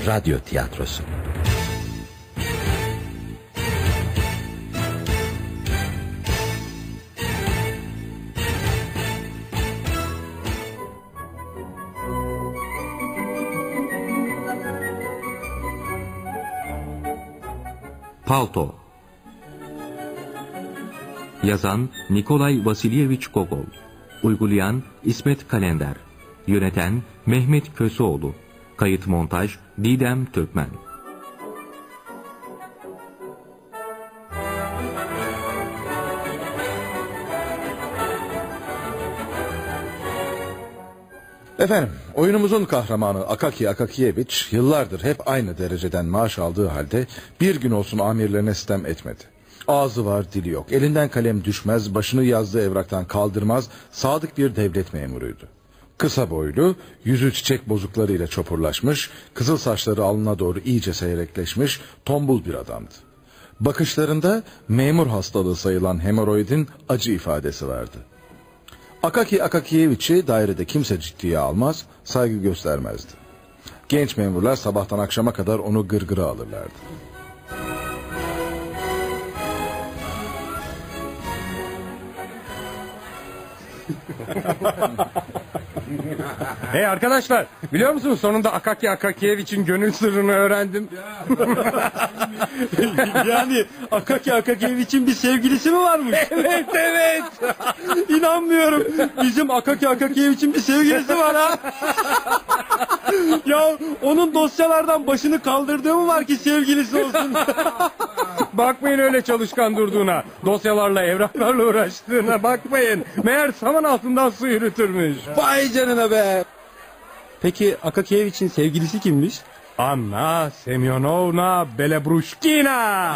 radyo tiyatrosu. Palto. Yazan Nikolay Vasilyevich Gogol. Uygulayan İsmet Kalender. Yöneten Mehmet Köseoğlu. Kayıt montaj Didem Türkmen. Efendim, oyunumuzun kahramanı Akaki Akakiyeviç yıllardır hep aynı dereceden maaş aldığı halde bir gün olsun amirlerine sitem etmedi. Ağzı var, dili yok. Elinden kalem düşmez, başını yazdığı evraktan kaldırmaz, sadık bir devlet memuruydu. Kısa boylu, yüzü çiçek bozuklarıyla çopurlaşmış, kızıl saçları alnına doğru iyice seyrekleşmiş, tombul bir adamdı. Bakışlarında memur hastalığı sayılan hemoroidin acı ifadesi vardı. Akaki Akakiyeviç'i dairede kimse ciddiye almaz, saygı göstermezdi. Genç memurlar sabahtan akşama kadar onu gırgıra alırlardı. Hey arkadaşlar, biliyor musunuz sonunda Akaki Akakiyeviç'in gönül sırrını öğrendim. Yani Akaki Akakiyeviç'in bir sevgilisi mi varmış? Evet. İnanmıyorum. Bizim Akaki Akakiyeviç'in bir sevgilisi var ha. Ya onun dosyalardan başını kaldırdığı mı var ki sevgilisi olsun? Bakmayın öyle çalışkan durduğuna, dosyalarla evraklarla uğraştığına bakmayın. Meğer saman altından su yürütürmüş. Vay canına be. Peki Akakiyeviç'in sevgilisi kimmiş? Anna Semyonovna Belebrushkina.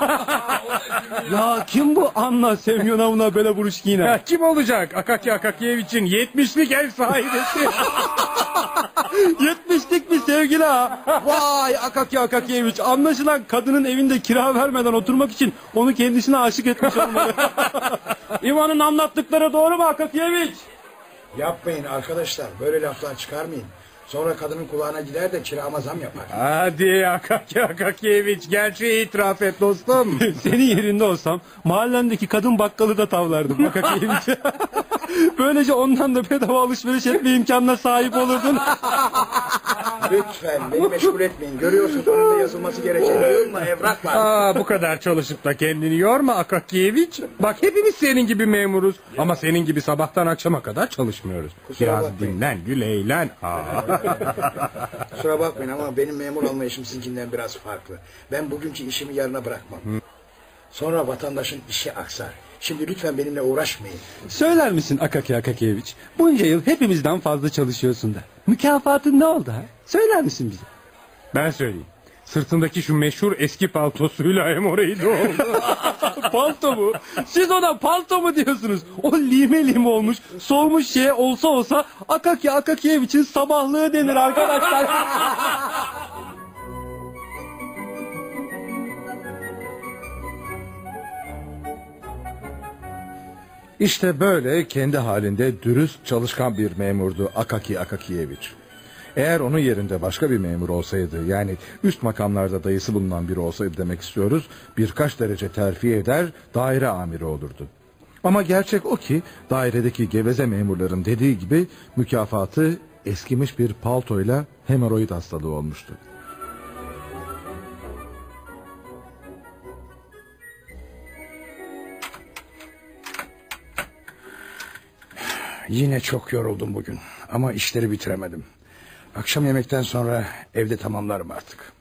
Ya kim bu Anna Semyonovna Belaburuşkina? Ya kim olacak? Akaki Akakiyeviç'in 70'lik ev sahibesi. 70'lik bir sevgili ha. Vay Akaki Akakiyeviç. Anlaşılan kadının evinde kira vermeden oturmak için onu kendisine aşık etmiş olmalı. İvan'ın anlattıkları doğru mu Akakiyeviç? Yapmayın arkadaşlar, böyle laflar çıkarmayın. Sonra kadının kulağına gider de kirama zam yapar. Hadi Akaki Akakiyeviç, gerçeği itiraf et dostum. Senin yerinde olsam mahallendeki kadın bakkalı da tavlardım Akakiyeviç. Böylece ondan da bedava alışveriş etme imkanına sahip olurdun. Lütfen beni meşgul etmeyin. Görüyorsunuz önünde yazılması gereken yığınla evrak var. Bu kadar çalışıp da kendini yorma Akakiyeviç. Bak hepimiz senin gibi memuruz. Ama senin gibi sabahtan akşama kadar çalışmıyoruz. Kusura Biraz bakmayın. dinlen, gül eğlen. Kusura bakmayın ama benim memur anlayışım sizinkinden biraz farklı. Ben bugünkü işimi yarına bırakmam. Sonra vatandaşın işi aksar. Şimdi lütfen benimle uğraşmayın. Söyler misin Akaki Akakiyeviç? Bunca yıl hepimizden fazla çalışıyorsun da. Mükafatın ne oldu ha? Söyler misin bize? Ben söyleyeyim. Sırtındaki şu meşhur eski paltosuyla hemoroidi oldu. Palto mu? Siz ona palto mu diyorsunuz? O lime lime olmuş, solmuş şey olsa Akaki Akakiyeviç'in sabahlığı denir arkadaşlar. İşte böyle kendi halinde dürüst çalışkan bir memurdu Akaki Akakiyeviç. Eğer onun yerinde başka bir memur olsaydı, yani üst makamlarda dayısı bulunan biri olsaydı demek istiyoruz, birkaç derece terfi eder, daire amiri olurdu. Ama gerçek o ki dairedeki geveze memurların dediği gibi mükafatı eskimiş bir paltoyla hemoroid hastalığı olmuştu. Yine çok yoruldum bugün ama işleri bitiremedim. Akşam yemekten sonra evde tamamlarım artık.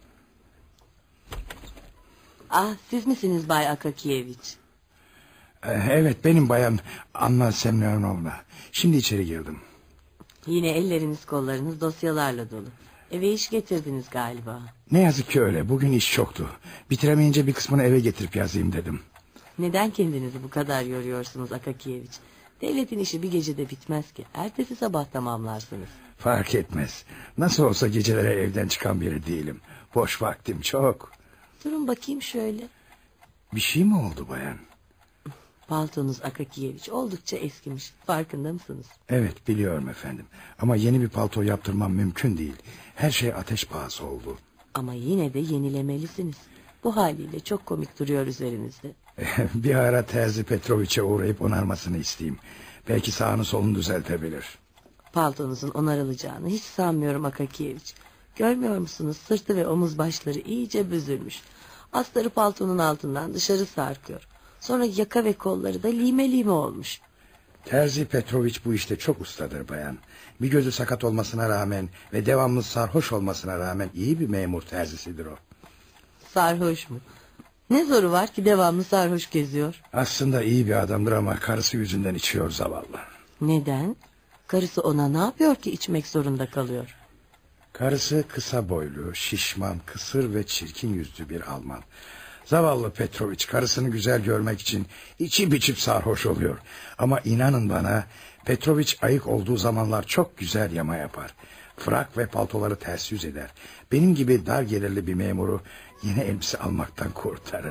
Ah, siz misiniz Bay Akakiyeviç? Evet, benim bayan Anna Semyonovna. Şimdi içeri girdim. Yine elleriniz kollarınız dosyalarla dolu. Eve iş getirdiniz galiba. Ne yazık ki öyle. Bugün iş çoktu. Bitiremeyince bir kısmını eve getirip yazayım dedim. Neden kendinizi bu kadar yoruyorsunuz Akakiyeviç? Devletin işi bir gecede bitmez ki. Ertesi sabah tamamlarsınız. Fark etmez. Nasıl olsa gecelere evden çıkan biri değilim. Boş vaktim çok. Durun bakayım şöyle. Bir şey mi oldu bayan? Paltonuz Akakiyeviç oldukça eskimiş. Farkında mısınız? Evet, biliyorum efendim. Ama yeni bir palto yaptırmam mümkün değil. Her şey ateş pahası oldu. Ama yine de yenilemelisiniz. Bu haliyle çok komik duruyor üzerinizde. Bir ara Terzi Petroviç'e uğrayıp onarmasını isteyeyim. Belki sağını solunu düzeltebilir. Paltonuzun onarılacağını hiç sanmıyorum Akakiyeviç. Görmüyor musunuz? Sırtı ve omuz başları iyice büzülmüş. Astarı paltonun altından dışarı sarkıyor. Sonra yaka ve kolları da lime lime olmuş. Terzi Petroviç bu işte çok ustadır bayan. Bir gözü sakat olmasına rağmen ve devamlı sarhoş olmasına rağmen iyi bir memur terzisidir o. Sarhoş mu? Ne zoru var ki devamlı sarhoş geziyor? Aslında iyi bir adamdır ama karısı yüzünden içiyor zavallı. Neden? Karısı ona ne yapıyor ki içmek zorunda kalıyor? Karısı kısa boylu, şişman, kısır ve çirkin yüzlü bir Alman. Zavallı Petroviç karısını güzel görmek için içip içip sarhoş oluyor. Ama inanın bana Petroviç ayık olduğu zamanlar çok güzel yama yapar. Frak ve paltoları ters yüz eder. Benim gibi dar gelirli bir memuru yeni elbise almaktan kurtarır.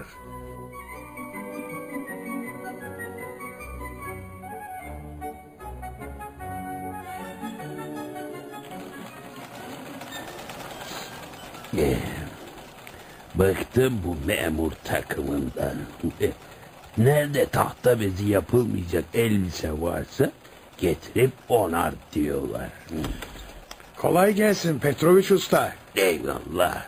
Bıktım bu memur takımından. Nerede tahta bezi yapılmayacak elbise varsa getirip onar diyorlar. Kolay gelsin Petroviç Usta. Eyvallah.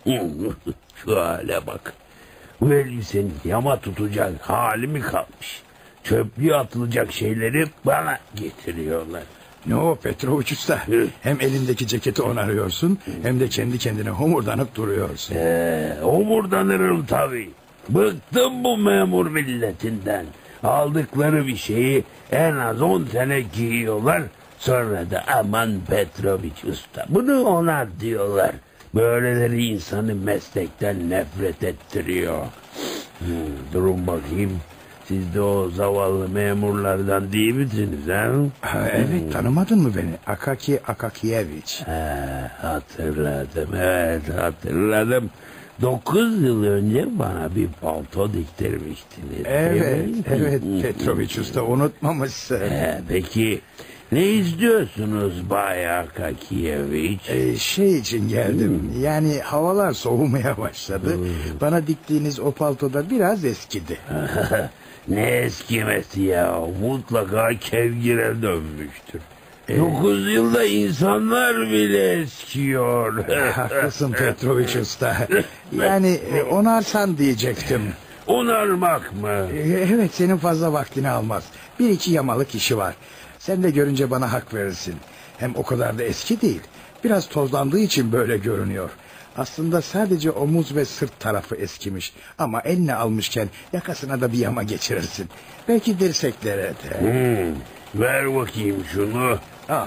Şu hale bak. Bu elbisenin yama tutacak hali mi kalmış? Çöplüğe atılacak şeyleri bana getiriyorlar. Ne o Petroviç Usta? Hem elindeki ceketi onarıyorsun hem de kendi kendine homurdanıp duruyorsun. Homurdanırım tabii. Bıktım bu memur milletinden. Aldıkları bir şeyi en az 10 sene giyiyorlar. Sonra da aman Petroviç Usta bunu onar diyorlar. Böyleleri insanı meslekten nefret ettiriyor. Durun bakayım. Siz de o zavallı memurlardan değil misiniz ha? Evet, tanımadın mı beni? Akaki Akakiyeviç. Hatırladım, evet hatırladım. 9 yıl önce bana bir palto diktirmiştiniz. Evet, değil mi? evet Petroviç Usta unutmamışsın. Peki ne istiyorsunuz Bay Akakiyeviç? Şey için geldim. Yani havalar soğumaya başladı. Bana diktiğiniz o paltoda biraz eskidi. Ne eskimesi ya, mutlaka kevgire dönmüştür. 9 yılda insanlar bile eskiyor. Haklısın Petroviç Usta. Yani onarsan diyecektim. Onarmak mı? Evet, senin fazla vaktini almaz. Bir iki yamalık işi var. Sen de görünce bana hak verirsin. Hem o kadar da eski değil. Biraz tozlandığı için böyle görünüyor. Aslında sadece omuz ve sırt tarafı eskimiş. Ama eline almışken yakasına da bir yama geçirirsin. Belki dirseklere de. Ver bakayım şunu. Al.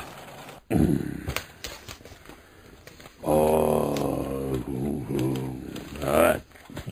Evet.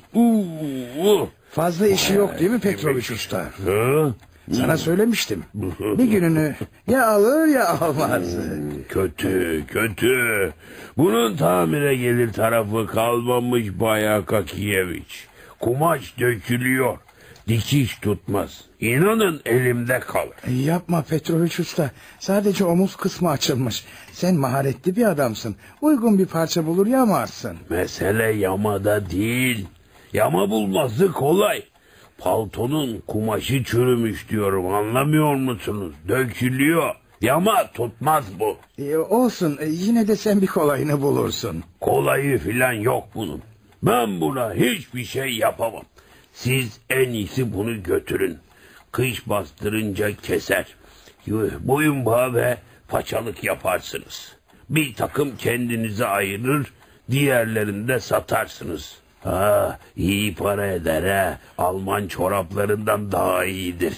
Fazla işi yok değil mi Petroviç Usta? Hı? Sana söylemiştim. Bir gününü ya alır ya almaz. Kötü, kötü. Bunun tamire gelir tarafı kalmamış Bay Akakiyeviç. Kumaş dökülüyor. Dikiş tutmaz. İnanın elimde kalır. Yapma Petroviç Usta. Sadece omuz kısmı açılmış. Sen maharetli bir adamsın. Uygun bir parça bulur yamarsın. Mesele yamada değil. Yama bulması kolay. Paltonun kumaşı çürümüş diyorum, anlamıyor musunuz? Dökülüyor. Yama tutmaz bu. Olsun, yine de sen bir kolayını bulursun. Kolayı filan yok bunun. Ben buna hiçbir şey yapamam. Siz en iyisi bunu götürün. Kış bastırınca keser. Boyun bağı ve paçalık yaparsınız. Bir takım kendinize ayırır, diğerlerini de satarsınız. Ha, iyi para eder ha. Alman çoraplarından daha iyidir.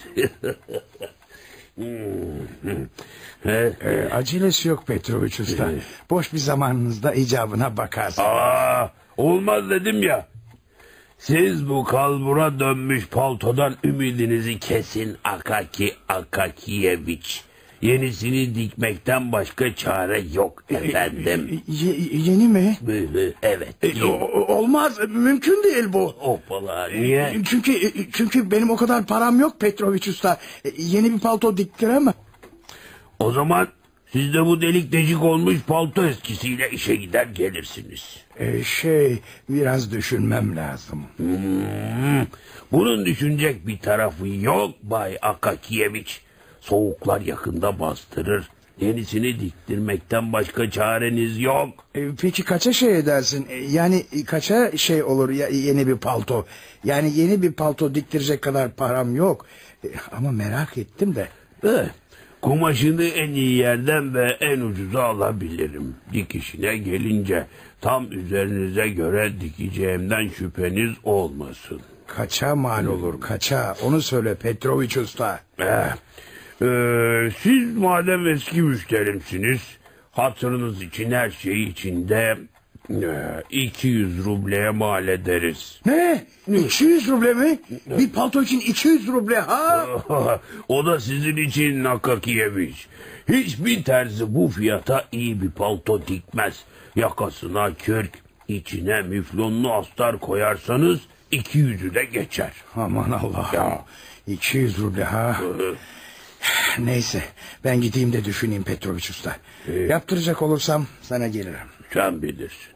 Acelesi yok Petroviç Usta. Boş bir zamanınızda icabına bakarsın. Olmaz dedim ya. Siz bu kalbura dönmüş paltodan ümidinizi kesin Akaki Akakiyeviç. Yenisini dikmekten başka çare yok efendim. Yeni mi? Evet. Olmaz, mümkün değil bu. Hoppala, niye? Çünkü benim o kadar param yok Petroviç Usta. Yeni bir palto diktiremem. O zaman Siz de bu delik deşik olmuş palto eskisiyle işe gider gelirsiniz. Biraz düşünmem lazım. Bunun düşünecek bir tarafı yok Bay Akakiyeviç. Soğuklar yakında bastırır. Yenisini diktirmekten başka çareniz yok. Peki kaça şey edersin? Yani kaça şey olur yeni bir palto? Yani yeni bir palto diktirecek kadar param yok. Ama merak ettim de. Kumaşını en iyi yerden ve en ucuza alabilirim. Dikişine gelince tam üzerinize göre dikeceğimden şüpheniz olmasın. Kaça mal olur kaça? Onu söyle Petroviç Usta. Siz madem eski müşterimsiniz, hatırınız için her şey içinde 200 rubleye mal ederiz. Ne? 200 ruble mi? Bir palto için 200 ruble ha? O da sizin için Akakiyeviç. Hiçbir terzi bu fiyata iyi bir palto dikmez. Yakasına kürk, içine müflonlu astar koyarsanız 200'ü de geçer. Aman Allah. Ya. 200 ruble ha? Neyse ben gideyim de düşüneyim Petroviç Usta. Yaptıracak olursam sana gelirim. Sen bilirsin.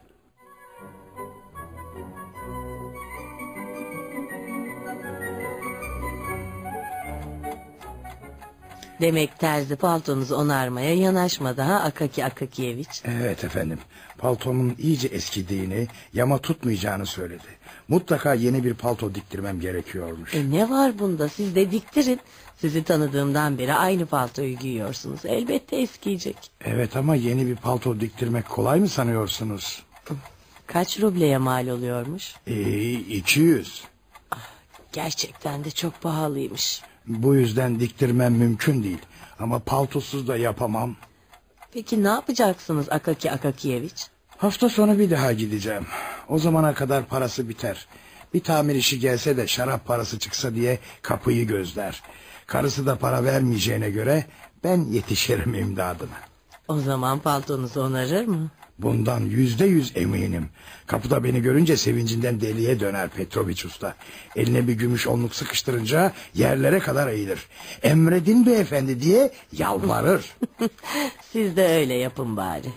Demek terzi paltonuzu onarmaya yanaşmadı ha Akaki Akakiyeviç. Evet efendim. Paltomun iyice eskidiğini, yama tutmayacağını söyledi. Mutlaka yeni bir palto diktirmem gerekiyormuş. Ne var bunda, siz de diktirin. Sizi tanıdığımdan beri aynı paltoyu giyiyorsunuz. Elbette eskiyecek. Evet ama yeni bir palto diktirmek kolay mı sanıyorsunuz? Kaç rubleye mal oluyormuş? 200. Gerçekten de çok pahalıymış. Bu yüzden diktirmem mümkün değil. Ama paltosuz da yapamam. Peki ne yapacaksınız Akaki Akakiyeviç? Hafta sonu bir daha gideceğim. O zamana kadar parası biter. Bir tamir işi gelse de şarap parası çıksa diye kapıyı gözler. Karısı da para vermeyeceğine göre ben yetişirim imdadına. O zaman paltonuzu onarır mı? Bundan %100 eminim. Kapıda beni görünce sevincinden deliye döner Petroviç Usta. Eline bir gümüş onluk sıkıştırınca yerlere kadar eğilir. Emredin beyefendi diye yalvarır. Siz de öyle yapın bari.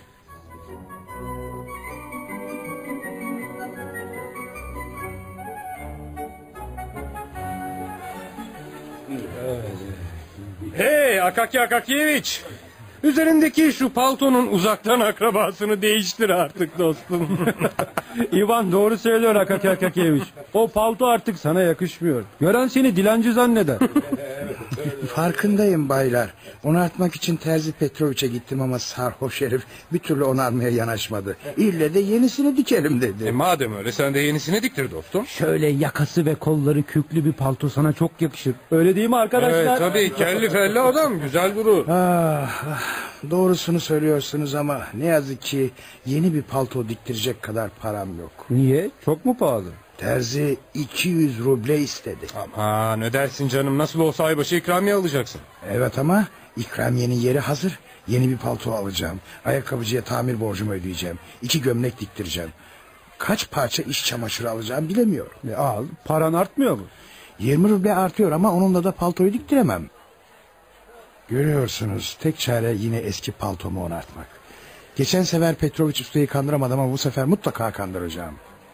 Hey Akaki Akakiyeviç. Üzerindeki şu paltonun uzaktan akrabasını değiştir artık dostum. İvan doğru söylüyor Akaki Akakiyeviç. O palto artık sana yakışmıyor. Gören seni dilenci zanneder. Farkındayım baylar. Onartmak için Terzi Petroviç'e gittim ama sarhoş herif bir türlü onarmaya yanaşmadı. İlle de yenisini dikelim dedi. Madem öyle sen de yenisini diktir dostum. Şöyle yakası ve kolları küklü bir palto sana çok yakışır. Öyle değil mi arkadaşlar? Evet tabii kelli felli adam güzel durur. Doğrusunu söylüyorsunuz ama ne yazık ki yeni bir palto diktirecek kadar param yok. Niye? Çok mu pahalı? Terzi 200 ruble istedi. Ama ne dersin canım, nasıl olsa aybaşı ikramiye alacaksın. Evet ama ikramiyenin yeri hazır. Yeni bir palto alacağım. Ayakkabıcıya tamir borcumu ödeyeceğim. 2 gömlek diktireceğim. Kaç parça iş çamaşırı alacağım bilemiyorum. Al, paran artmıyor mu? 20 ruble artıyor ama onunla da paltoyu diktiremem. Görüyorsunuz tek çare yine eski paltomu onartmak. Geçen sefer Petroviç Usta'yı kandıramadım ama bu sefer mutlaka kandıracağım.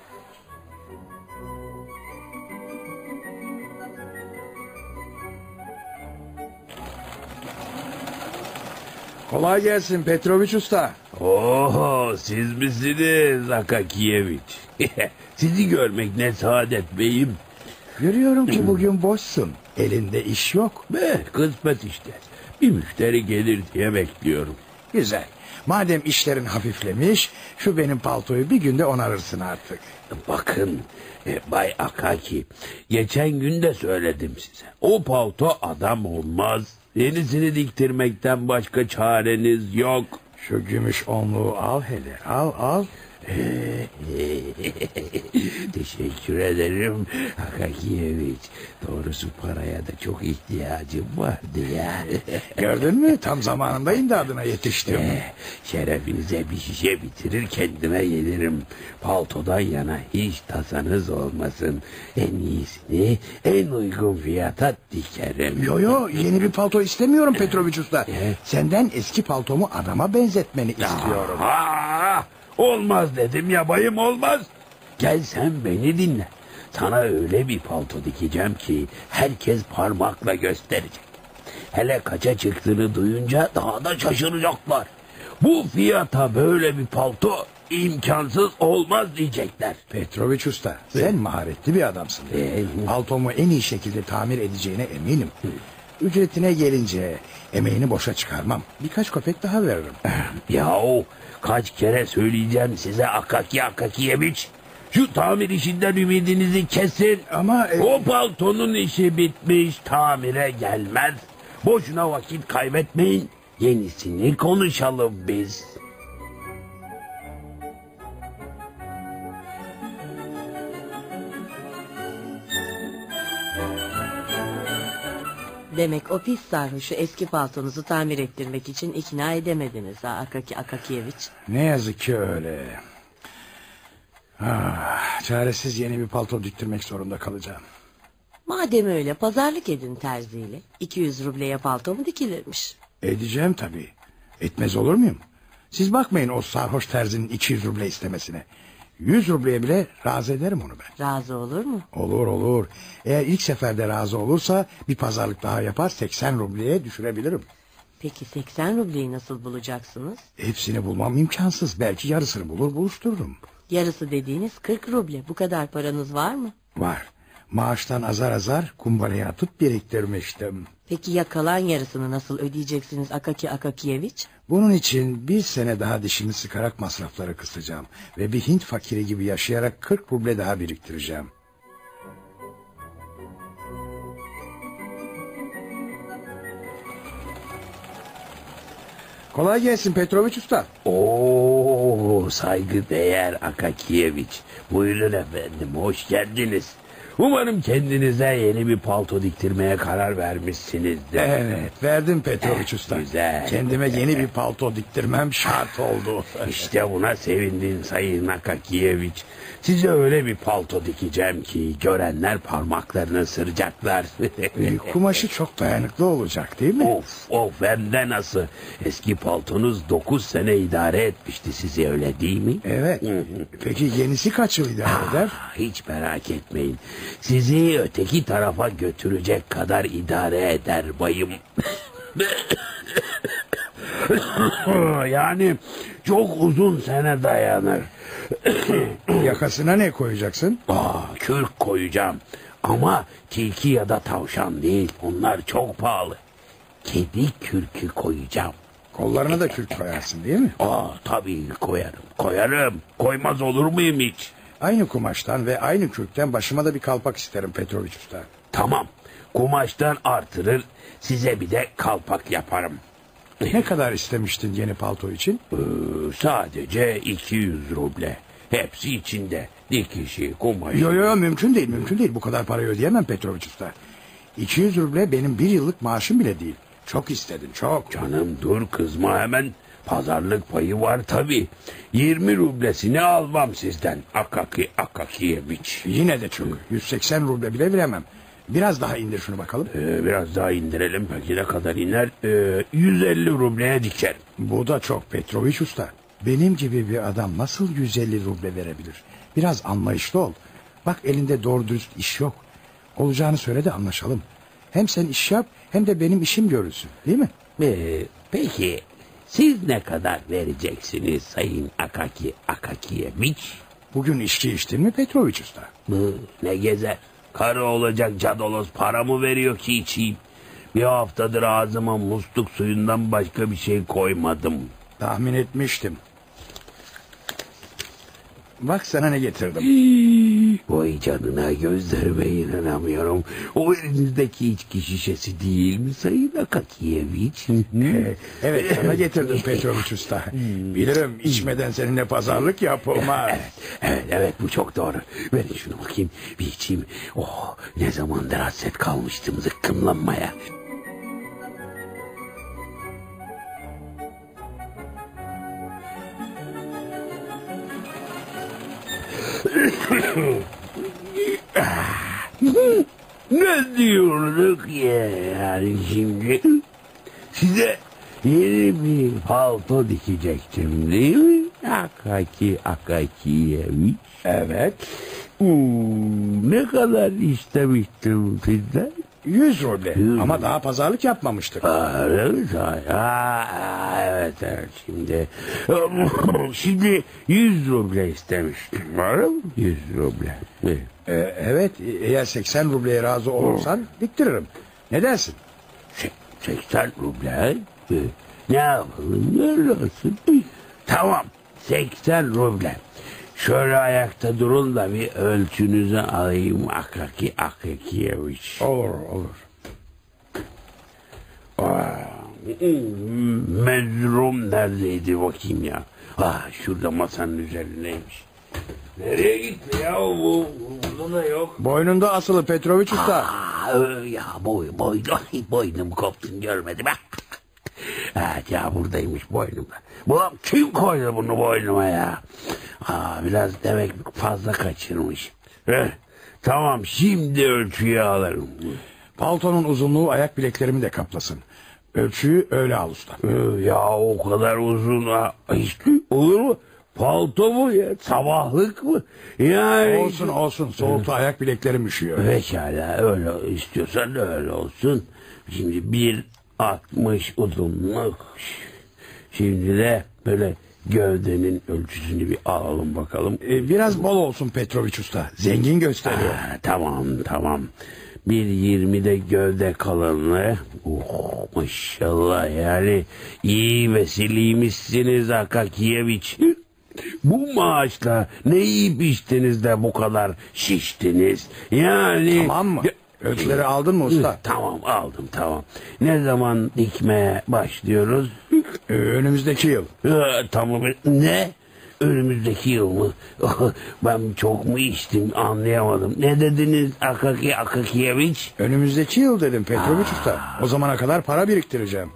Kolay gelsin Petroviç Usta. Oho, siz misiniz Akakiyeviç? Sizi görmek ne saadet beyim. Görüyorum ki bugün boşsun. Elinde iş yok. Kısmet işte. Bir müşteri gelir diye bekliyorum. Güzel. Madem işlerin hafiflemiş, şu benim paltoyu bir günde onarırsın artık. Bakın Bay Akaki, geçen gün de söyledim size. O palto adam olmaz. Yenisini diktirmekten başka çareniz yok. Şu gümüş onluğu al hele, al. Teşekkür ederim Akakiyeviç. Doğrusu paraya da çok ihtiyacım vardı ya. Gördün mü? Tam zamanında imdadına yetiştim. Şerefinize bir şişe bitirir kendime gelirim. Paltodan yana hiç tasanız olmasın. En iyisini en uygun fiyata dikerim. Yo yeni bir palto istemiyorum Petroviç Usta. Senden eski paltomu adama benzetmeni istiyorum. Olmaz dedim ya bayım, olmaz. Gel sen beni dinle. Sana öyle bir palto dikeceğim ki herkes parmakla gösterecek. Hele kaça çıktığını duyunca daha da şaşıracaklar. Bu fiyata böyle bir palto imkansız olmaz diyecekler. Petroviç Usta, sen maharetli bir adamsın. Paltomu en iyi şekilde tamir edeceğine eminim. Ücretine gelince emeğini boşa çıkarmam. Birkaç köpek daha veririm. Yahu kaç kere söyleyeceğim size Akakiyeviç. Şu tamir işinden ümidinizi kesin. Ama o paltonun işi bitmiş, tamire gelmez. Boşuna vakit kaybetmeyin. Yenisini konuşalım biz. Demek o pis sarhoşu eski paltonuzu tamir ettirmek için ikna edemediniz ha Akakiyeviç. ne yazık ki öyle. Çaresiz yeni bir palto diktirmek zorunda kalacağım. Madem öyle pazarlık edin terziyle. 200 rubleye palto mu dikilirmiş? Edeceğim tabii. Etmez olur muyum? Siz bakmayın o sarhoş terzinin 200 ruble istemesine. 100 rubleye bile razı ederim onu ben. Razı olur mu? Olur. Eğer ilk seferde razı olursa bir pazarlık daha yapar 80 rubleye düşürebilirim. Peki 80 rubleyi nasıl bulacaksınız? Hepsini bulmam imkansız. Belki yarısını bulur buluştururum. Yarısı dediğiniz 40 ruble. Bu kadar paranız var mı? Var. Maaştan azar azar kumbaraya atıp biriktirmiştim. Peki ya kalan yarısını nasıl ödeyeceksiniz Akakiyeviç? Bunun için bir sene daha dişimi sıkarak masrafları kısacağım. Ve bir Hint fakiri gibi yaşayarak 40 ruble daha biriktireceğim. Kolay gelsin Petroviç Usta. Oo, saygıdeğer Akakiyeviç. Buyurun efendim, hoş geldiniz. Umarım kendinize yeni bir palto diktirmeye karar vermişsinizdir. Evet, verdim Petroviç Usta. Güzel. Kendime yeni bir palto diktirmem şart oldu. İşte buna sevindim Sayın Akakiyeviç. Size öyle bir palto dikeceğim ki görenler parmaklarını ısıracaklar. Kumaşı çok dayanıklı olacak değil mi? Of hem de nasıl. Eski paltonuz 9 sene idare etmişti sizi, öyle değil mi? Evet. Peki yenisi kaç yıl idare eder? Hiç merak etmeyin. Sizi öteki tarafa götürecek kadar idare eder bayım. Yani çok uzun sene dayanır. Yakasına ne koyacaksın? Kürk koyacağım. Ama tilki ya da tavşan değil. Onlar çok pahalı. Kedi kürkü koyacağım. Kollarına da kürk koyarsın değil mi? Tabii koyarım. Koymaz olur muyum hiç? Aynı kumaştan ve aynı kürkten başıma da bir kalpak isterim Petroviç Usta. Tamam. Kumaştan artırır. Size bir de kalpak yaparım. Ne kadar istemiştin yeni palto için? Sadece 200 ruble. Hepsi içinde. Dikişi, kumaşı. Yo mümkün değil. Bu kadar parayı ödeyemem Petroviç Usta. 200 ruble benim bir yıllık maaşım bile değil. Çok istedin çok. Canım dur, kızma hemen. Pazarlık payı var tabii. 20 rublesini almam sizden Akakiyeviç. Yine de çok. 180 ruble bile veremem. Biraz daha indir şunu bakalım. Biraz daha indirelim. Peki ne kadar iner? 150 rubleye dikerim. Bu da çok Petroviç Usta. Benim gibi bir adam nasıl 150 ruble verebilir? Biraz anlayışlı ol. Bak elinde doğru dürüst iş yok. Olacağını söyle de anlaşalım. Hem sen iş yap hem de benim işim görülsün. Değil mi? Peki siz ne kadar vereceksiniz Sayın Akakiyeviç? Bugün içki içtin mi Petroviç Usta? Ne gezer? Karı olacak cadaloz para mı veriyor ki içeyim? Bir haftadır ağzıma musluk suyundan başka bir şey koymadım. Tahmin etmiştim. Bak sana ne getirdim. Vay canına, gözlerime inanamıyorum. O elinizdeki içki şişesi değil mi Sayın Akakiyeviç? Evet, sana getirdim Petroviç Usta. Bilirim, içmeden seninle pazarlık yapılmaz. Evet, bu çok doğru. Verin şunu bakayım, bir içeyim. Oh, ne zamandır hasret kalmıştım zıkkımlanmaya. Ne diyorduk ya yani şimdi? Size yeni bir palto dikecektim değil mi? Akakiyeviç. Evet, Ne kadar istemiştim sizden? 100 ruble. Ama daha pazarlık yapmamıştık. Öyle mi? Evet, şimdi 100 ruble istemiştim. Var mı? 100 ruble. Evet, eğer 80 rubleye razı olursan diktiririm. Ne dersin? 80 ruble. Ne yapalım? Ne olsun? Tamam, 80 ruble. Şöyle ayakta durun da bir ölçünüzü alayım Akakiyeviç. Olur. Mezrum neredeydi bakayım ya? Şurada masanın üzerindeymiş. Nereye gitti ya bu? Burada da yok. Boynunda asılı Petroviç Usta. Ya boynum koptun görmedim. Evet ya, buradaymış boynumda. Bu kim koydu bunu boynuma ya? Biraz demek fazla kaçırmış. Tamam, şimdi ölçüyü alırım. Paltonun uzunluğu ayak bileklerimi de kaplasın. Ölçüyü öyle al usta. Ya o kadar uzun. Hiç olur mu? Palto mu ya? Sabahlık mı? Yani... Olsun. Soğukta ayak bileklerim üşüyor. Pekala, öyle istiyorsan da öyle olsun. Şimdi 1.60 uzunluk. Şimdi de böyle gövdenin ölçüsünü bir alalım bakalım. Biraz bol olsun Petroviç Usta. Zengin gösteriyor. Tamam. 1.20 de gövde kalınlığı. Maşallah, yani iyi vesiliymişsiniz Akakiyeviç. Bu maaşla ne yiyip içtiniz de bu kadar şiştiniz? Yani... Tamam mı? Ölçüleri aldın mı usta? Tamam, aldım. Ne zaman dikmeye başlıyoruz? Önümüzdeki yıl. Tamam. Ne? Önümüzdeki yıl mı? Ben çok mu içtim, anlayamadım. Ne dediniz Akakiyeviç? Önümüzdeki yıl dedim Petroviç Usta. O zamana kadar para biriktireceğim.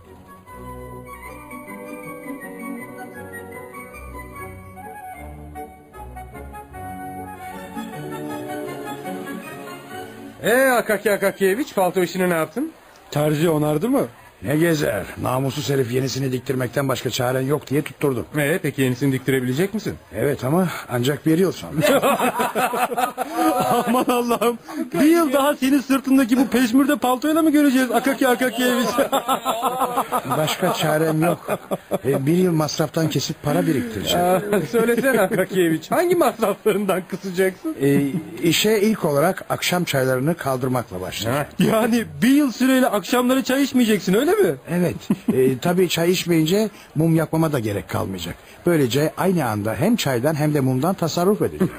Akakiyeviç, palto işini ne yaptın? Terzi onardı mı? Ne gezer? Namussuz herif yenisini diktirmekten başka çaren yok diye tutturdu. Peki yenisini diktirebilecek misin? Evet, ama ancak bir yıl sonra. Aman Allah'ım. Bir yıl daha senin sırtındaki bu peşmürde paltoyla mı göreceğiz Akakiyeviç? Başka çarem yok. Bir yıl masraftan kesip para biriktireceğim. Söylesene Akakiyeviç, hangi masraflarından kısacaksın? İşe ilk olarak akşam çaylarını kaldırmakla başlayacağım. Yani bir yıl süreyle akşamları çay içmeyeceksin, öyle mi? Evet. Tabii çay içmeyince mum yakmama da gerek kalmayacak. Böylece aynı anda hem çaydan hem de mumdan tasarruf edeceğim.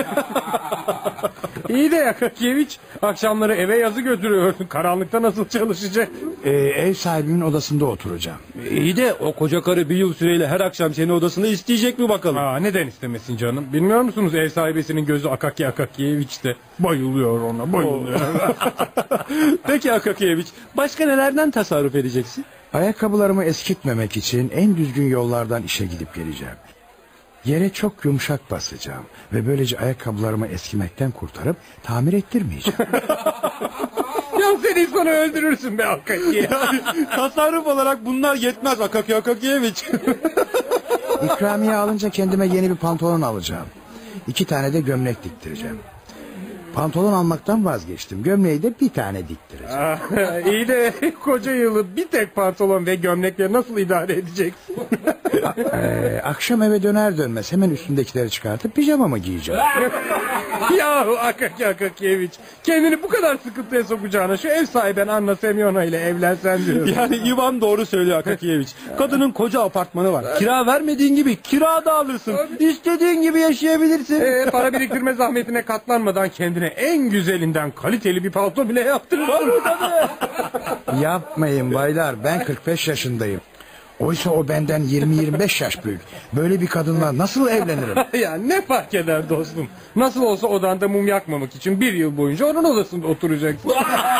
İyi de Akakiyeviç, akşamları eve yazı götürüyorsun. Karanlıkta nasıl çalışacak? Ev sahibimin odasında oturacağım. İyi de o koca karı bir yıl süreyle her akşam seni odasında isteyecek mi bakalım? Neden istemesin canım? Bilmiyor musunuz, ev sahibesinin gözü Akakiyeviç'te. Bayılıyor ona, bayılıyor. Peki Akakiyeviç, başka nelerden tasarruf edeceksin? Ayakkabılarımı eskitmemek için en düzgün yollardan işe gidip geleceğim. Yere çok yumuşak basacağım ve böylece ayakkabılarımı eskimekten kurtarıp tamir ettirmeyeceğim. Ya sen insanı öldürürsün be Akakiyeviç. Tasarruf olarak bunlar yetmez Akakiyeviç. İkramiye alınca kendime yeni bir pantolon alacağım. 2 tane de gömlek diktireceğim. Pantolon almaktan vazgeçtim. Gömleği de bir tane diktireceğim. İyi de koca yılı bir tek pantolon ve gömlekle nasıl idare edeceksin? Akşam eve döner dönmez hemen üstündekileri çıkartıp pijamamı giyeceğim. Yahu Akakiyeviç, kendini bu kadar sıkıntıya sokacağına şu ev sahibi Anna Semyonova ile evlensen diyorum. Yani Ivan doğru söylüyor Akakiyeviç. Kadının koca apartmanı var. Kira vermediğin gibi kira da alırsın. İstediğin gibi yaşayabilirsin. Para biriktirme zahmetine katlanmadan kendine en güzelinden kaliteli bir palto bile yaptırırsın. Yapmayın baylar, ben 45 yaşındayım. Oysa o benden 20-25 yaş büyük. Böyle bir kadınla nasıl evlenirim? Ya ne fark eder dostum? Nasıl olsa odanda mum yakmamak için bir yıl boyunca onun odasında oturacaksın.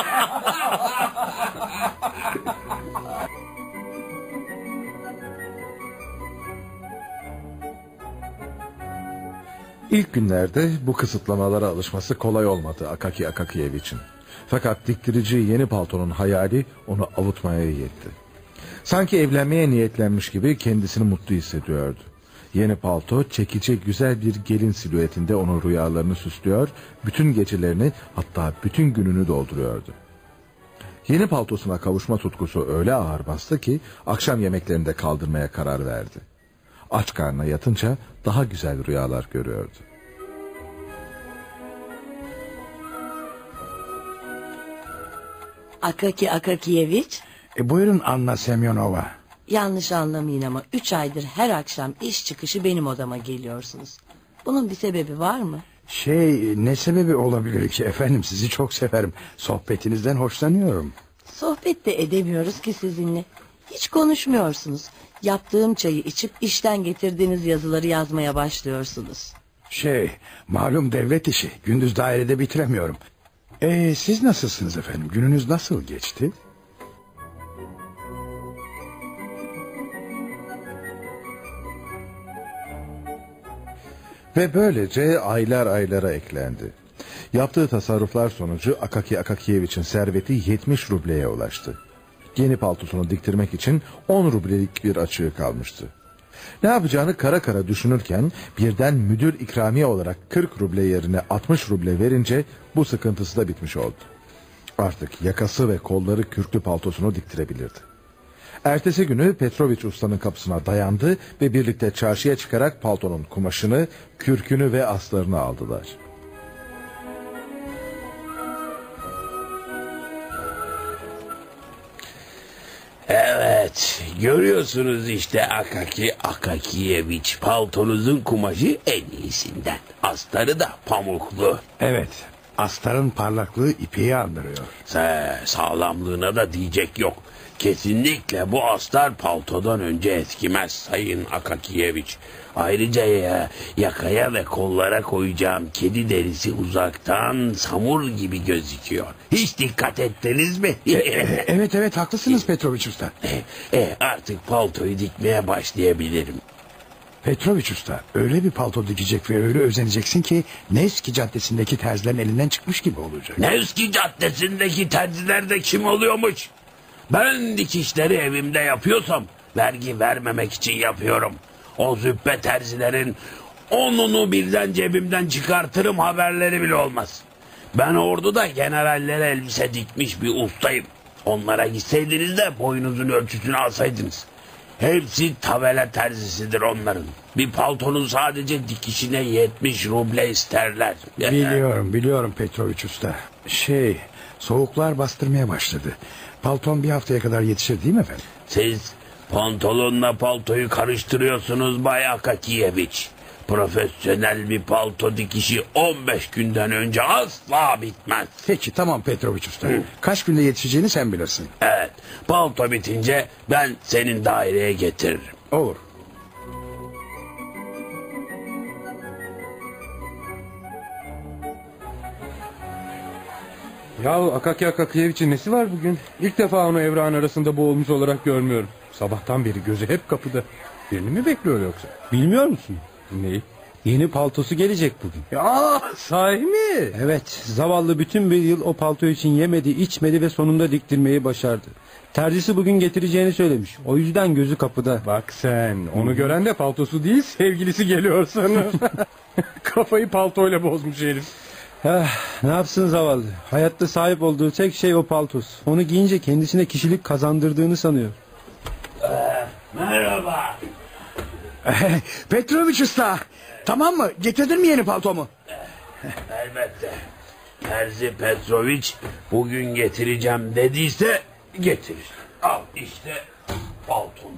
İlk günlerde bu kısıtlamalara alışması kolay olmadı Akaki Akakiyeviç'in. Fakat diktirici yeni paltonun hayali onu avutmaya yetti. Sanki evlenmeye niyetlenmiş gibi kendisini mutlu hissediyordu. Yeni palto çekici güzel bir gelin silüetinde onun rüyalarını süslüyor, bütün gecelerini hatta bütün gününü dolduruyordu. Yeni paltosuna kavuşma tutkusu öyle ağır bastı ki akşam yemeklerinde kaldırmaya karar verdi. Aç karnına yatınca daha güzel rüyalar görüyordu. Akaki Akakiyeviç, Buyurun Anna Semyonova. yanlış anlamayın ama 3 aydır her akşam iş çıkışı benim odama geliyorsunuz. Bunun bir sebebi var mı? Ne sebebi olabilir ki efendim, sizi çok severim. Sohbetinizden hoşlanıyorum. Sohbet de edemiyoruz ki sizinle. Hiç konuşmuyorsunuz. Yaptığım çayı içip işten getirdiğiniz yazıları yazmaya başlıyorsunuz. Malum devlet işi. Gündüz dairede bitiremiyorum. Siz nasılsınız efendim? Gününüz nasıl geçti? Ve böylece aylar aylara eklendi. Yaptığı tasarruflar sonucu Akaki Akakiyeviç'in serveti 70 rubleye ulaştı. Yeni paltosunu diktirmek için 10 rublelik bir açığı kalmıştı. Ne yapacağını kara kara düşünürken birden müdür ikramiye olarak 40 ruble yerine 60 ruble verince bu sıkıntısı da bitmiş oldu. Artık yakası ve kolları kürklü paltosunu diktirebilirdi. Ertesi günü Petroviç ustanın kapısına dayandı ve birlikte çarşıya çıkarak paltonun kumaşını, kürkünü ve aslarını aldılar. Evet, görüyorsunuz işte Akaki Akakiyeviç, paltonuzun kumaşı en iyisinden. Astarı da pamuklu. Evet, astarın parlaklığı ipeği andırıyor. Sağlamlığına da diyecek yok. Kesinlikle bu astar paltodan önce eskimez Sayın Akakiyeviç. Ayrıca yakaya ve kollara koyacağım kedi derisi uzaktan samur gibi gözüküyor. Hiç dikkat ettiniz mi? Evet haklısınız Petroviç Usta. Artık paltoyu dikmeye başlayabilirim. Petroviç Usta, öyle bir palto dikecek ve öyle özeneceksin ki Nevski Caddesi'ndeki terzilerin elinden çıkmış gibi olacak. Nevski Caddesi'ndeki terziler de kim oluyormuş? Ben dikişleri evimde yapıyorsam vergi vermemek için yapıyorum. O züppe terzilerin 10'unu birden cebimden çıkartırım, haberleri bile olmaz. Ben orduda generallere elbise dikmiş bir ustayım. Onlara gitseydiniz de boyunuzun ölçüsünü alsaydınız. Hepsi tabela terzisidir onların. Bir paltonun sadece dikişine 70 ruble isterler. Biliyorum Petroviç Usta. Soğuklar bastırmaya başladı. Palton bir haftaya kadar yetişir değil mi efendim? Siz pantolonla paltoyu karıştırıyorsunuz Bay Akakiyeviç. Profesyonel bir palto dikişi 15 günden önce asla bitmez. Peki tamam Petroviç Usta. Kaç günde yetişeceğini sen bilirsin. Evet, palto bitince ben senin daireye getiririm. Olur. Ya Akaki Akakiyeviç'in nesi var bugün? İlk defa onu Evrak'ın arasında boğulmuş olarak görmüyorum. Sabahtan beri gözü hep kapıda. Birini mi bekliyor yoksa? Bilmiyor musun? Neyi? Yeni paltosu gelecek bugün. Ya sahi mi? Evet, zavallı bütün bir yıl o palto için yemedi, içmedi ve sonunda diktirmeyi başardı. Terzisi bugün getireceğini söylemiş. O yüzden gözü kapıda. Bak sen, onu gören de paltosu değil sevgilisi geliyor sanır. Kafayı paltoyla bozmuş herif. Ne yapsın zavallı? Hayatta sahip olduğu tek şey o paltos. Onu giyince kendisine kişilik kazandırdığını sanıyor. Merhaba. Petrovic Usta. Tamam mı? Getirdin mi yeni paltomu? Elbette. Terzi Petrovic bugün getireceğim dediyse getirir. Al işte palton.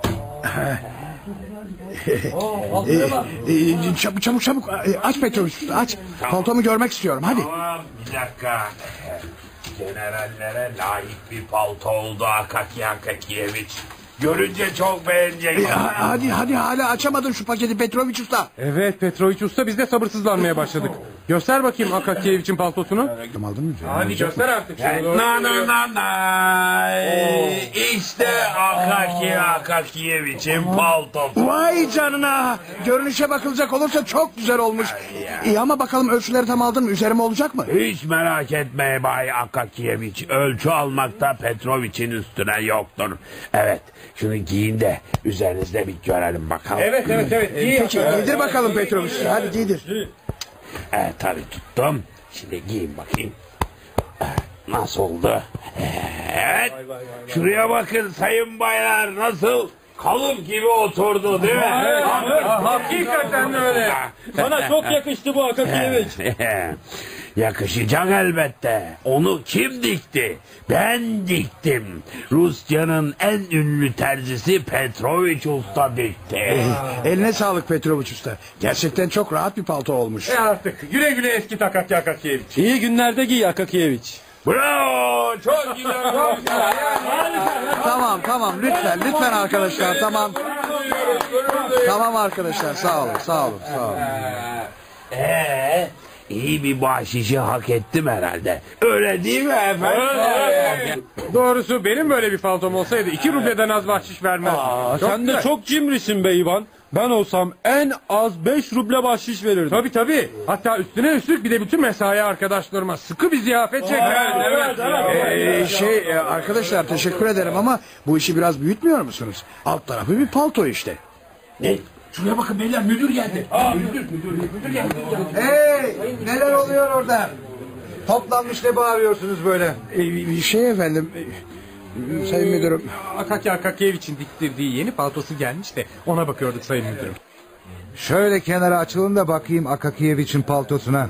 Çabuk aç Petrovic Usta, aç. Paltomu görmek istiyorum, hadi. Tamam, bir dakika. Generallere layık bir palto oldu Akaki Akakiyeviç. Görünce çok beğenecek. Hadi hala açamadın şu paketi Petrovic Usta. Evet Petrovic Usta, biz de sabırsızlanmaya başladık. Göster bakayım Akakiyeviç'in paltosunu. Aldın mı? Hadi göster artık. İşte Akaki Akakiyeviç'in paltosu. Vay canına. Görünüşe bakılacak olursa çok güzel olmuş. İyi ama bakalım ölçüleri tam aldın mı? Üzerime olacak mı? Hiç merak etme Bay Akakiyeviç. Ölçü almakta Petrovic'in üstüne yoktur. Evet, şunu giyin de üzerinizde bir görelim bakalım. Evet. Peki giydir bakalım Petrovic. Hadi giydir. Tabii tuttum. Şimdi giyin bakayım. Nasıl oldu? Evet. Şuraya bakın sayın baylar, nasıl? Kalıp gibi oturdu değil mi? Hakikaten öyle. Bana çok yakıştı bu Akakiyeviç. Yakışacak elbette. Onu kim dikti? Ben diktim. Rusya'nın en ünlü terzisi Petrovic Usta dikti. Eline sağlık Petrovic Usta. Gerçekten çok rahat bir palto olmuş. Artık güle güle eski Akakiyeviç. İyi günlerde giy Akakiyeviç. Bravo! Çok güzel. Çok güzel. Tamam lütfen arkadaşlar, tamam. Tamam arkadaşlar, sağ olun. İyi bir bahşişi hak ettim herhalde. Öyle değil mi efendim? Doğrusu benim böyle bir paltom olsaydı 2 rubleden az bahşiş vermez. Sen de çok cimrisin be İvan. Ben olsam en az 5 ruble bahşiş verirdim. Tabii. Hatta üstüne üstlük bir de bütün mesai arkadaşlarıma sıkı bir ziyafet çekerdim. Arkadaşlar teşekkür ederim ama bu işi biraz büyütmüyor musunuz? Alt tarafı bir palto işte. Ne? Şuraya bakın beyler, müdür geldi. Müdür geldi. Hey, neler oluyor orada? Toplanmış ne bağırıyorsunuz böyle? Efendim, sayın müdürüm. Akakiyeviç'in diktirdiği yeni paltosu gelmiş de ona bakıyorduk sayın müdürüm. Şöyle kenara açılın da bakayım Akakiyeviç'in paltosuna.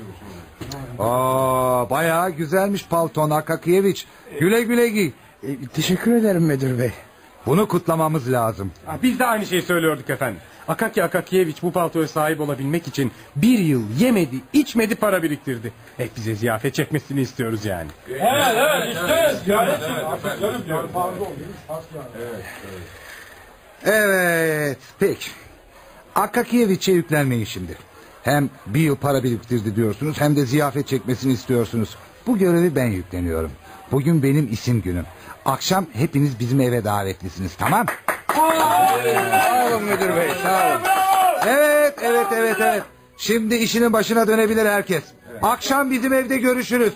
Bayağı güzelmiş palton Akakiyeviç. Güle güle giy. Teşekkür ederim müdür bey. Bunu kutlamamız lazım. Biz de aynı şeyi söylüyorduk efendim. Akakiyeviç bu paltoya sahip olabilmek için 1 yıl yemedi, içmedi, para biriktirdi. Hep bize ziyafet çekmesini istiyoruz yani. Evet, peki. Akakiyeviç'e yüklenmeyin şimdi. Hem 1 yıl para biriktirdi diyorsunuz, hem de ziyafet çekmesini istiyorsunuz. Bu görevi ben yükleniyorum. Bugün benim isim günüm. Akşam hepiniz bizim eve davetlisiniz, tamam? Sağ olun müdür bey, sağ olun. Evet. Şimdi işinin başına dönebilir herkes. Akşam bizim evde görüşürüz.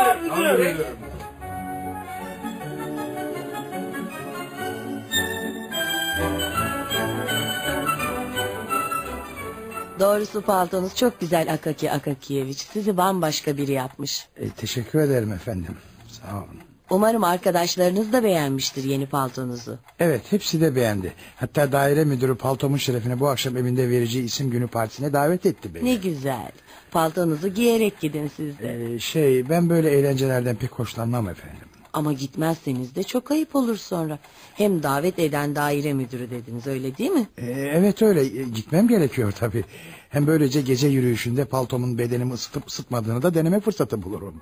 Doğrusu paltonuz çok güzel Akaki Akakiyeviç. Sizi bambaşka biri yapmış. Teşekkür ederim efendim. Sağ olun. Umarım arkadaşlarınız da beğenmiştir yeni paltonuzu. Evet, hepsi de beğendi. Hatta daire müdürü paltomun şerefine bu akşam evinde vereceği isim günü partisine davet etti beni. Ne güzel. Paltonuzu giyerek gidin siz de. Ben böyle eğlencelerden pek hoşlanmam efendim. Ama gitmezseniz de çok ayıp olur sonra. Hem davet eden daire müdürü dediniz, öyle değil mi? Evet öyle, gitmem gerekiyor tabii. Hem böylece gece yürüyüşünde paltomun bedenimi ısıtıp ısıtmadığını da deneme fırsatı bulurum.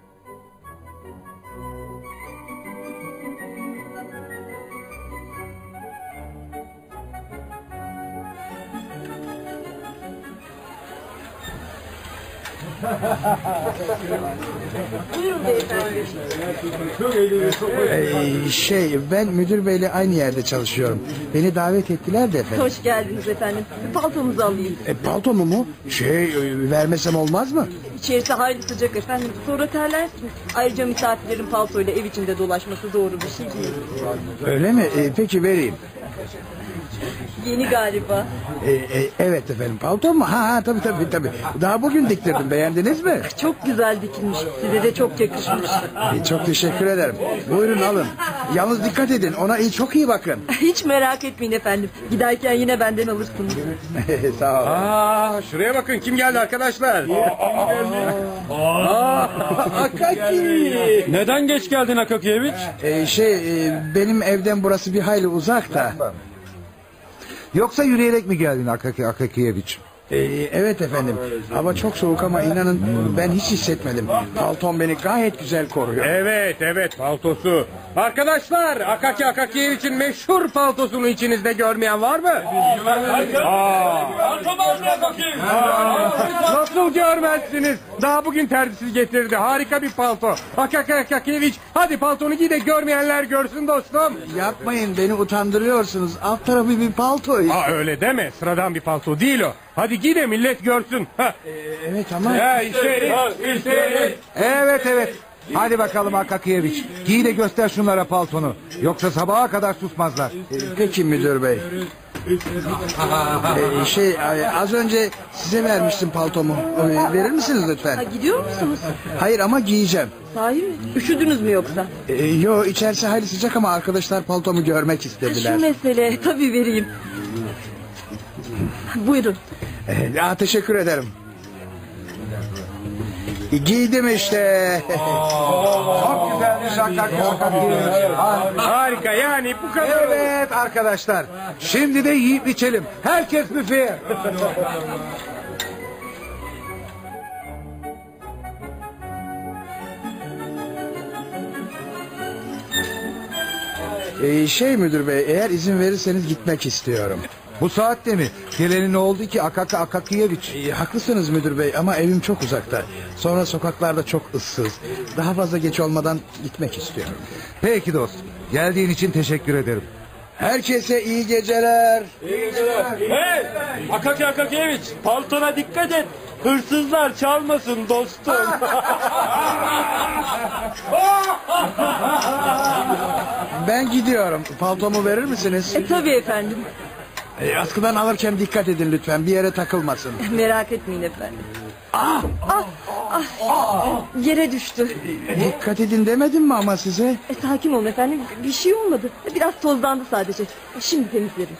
Ben müdür beyle aynı yerde çalışıyorum. Beni davet ettiler de efendim. Hoş geldiniz efendim. Paltomuzu alayım. Paltomu mu? Vermesem olmaz mı? İçerisi hayli sıcak efendim. Sonra terlersiniz. Ayrıca misafirlerin paltoyla ev içinde dolaşması doğru bir şey değil. Öyle mi? Peki vereyim. Yeni galiba. Evet efendim, palto mu? Ha tabii. Daha bugün diktirdim, beğendiniz mi? Çok güzel dikilmiş. Size de çok yakışmış. Çok teşekkür ederim. Buyurun alın. Yalnız dikkat edin, ona çok iyi bakın. Hiç merak etmeyin efendim. Giderken yine benden alırsınız. Sağ olun. Şuraya bakın kim geldi arkadaşlar. Akaki. Neden geç geldin Akakiyeviç? Benim evden burası bir hayli uzak da. Yoksa yürüyerek mi geldin Akakiyeviç? Evet efendim. Hava çok soğuk ama inanın ben hiç hissetmedim. Paltom beni gayet güzel koruyor. Evet paltosu. Arkadaşlar Akakiyeviç'in meşhur paltosunu içinizde görmeyen var mı? Nasıl görmezsiniz? Daha bugün terzisi getirdi. Harika bir palto. Akakiyeviç hadi paltonu giy de görmeyenler görsün dostum. Yapmayın, beni utandırıyorsunuz. Alt tarafı bir palto. Öyle deme, sıradan bir palto değil o. Hadi giy de millet görsün. Evet ama... Evet. Hadi bakalım Akakiyeviç. Giy de göster şunlara paltonu. Yoksa sabaha kadar susmazlar. Peki müdür bey. Az önce size vermiştim paltomu. Verir misiniz lütfen? Ha, gidiyor musunuz? Hayır ama giyeceğim. Sahi mi? Üşüdünüz mü yoksa? Yo, içerisi hayli sıcak ama arkadaşlar paltomu görmek istediler. Şu mesele. Tabii vereyim. Buyurun. Teşekkür ederim. Giydim işte. Çok güzelmiş Akakiyeviç. Harika, yani bu kadar. Evet arkadaşlar. Şimdi de yiyip içelim. Herkes büfeye. Müdür bey, eğer izin verirseniz gitmek istiyorum. Bu saatte mi? Geleni ne oldu ki Akakiyeviç? Haklısınız müdür bey ama evim çok uzakta. Sonra sokaklarda çok ıssız. Daha fazla geç olmadan gitmek istiyorum. Peki dostum. Geldiğin için teşekkür ederim. Herkese iyi geceler. Hey! Akakiyeviç, paltona dikkat et. Hırsızlar çalmasın dostum. Ben gidiyorum. Paltomu verir misiniz? Tabii efendim. Askıdan alırken dikkat edin lütfen. Bir yere takılmasın. Merak etmeyin efendim. Yere düştü. Dikkat edin demedim mi ama size? Sakin olun efendim. Bir şey olmadı. Biraz tozlandı sadece. Şimdi temizlerim.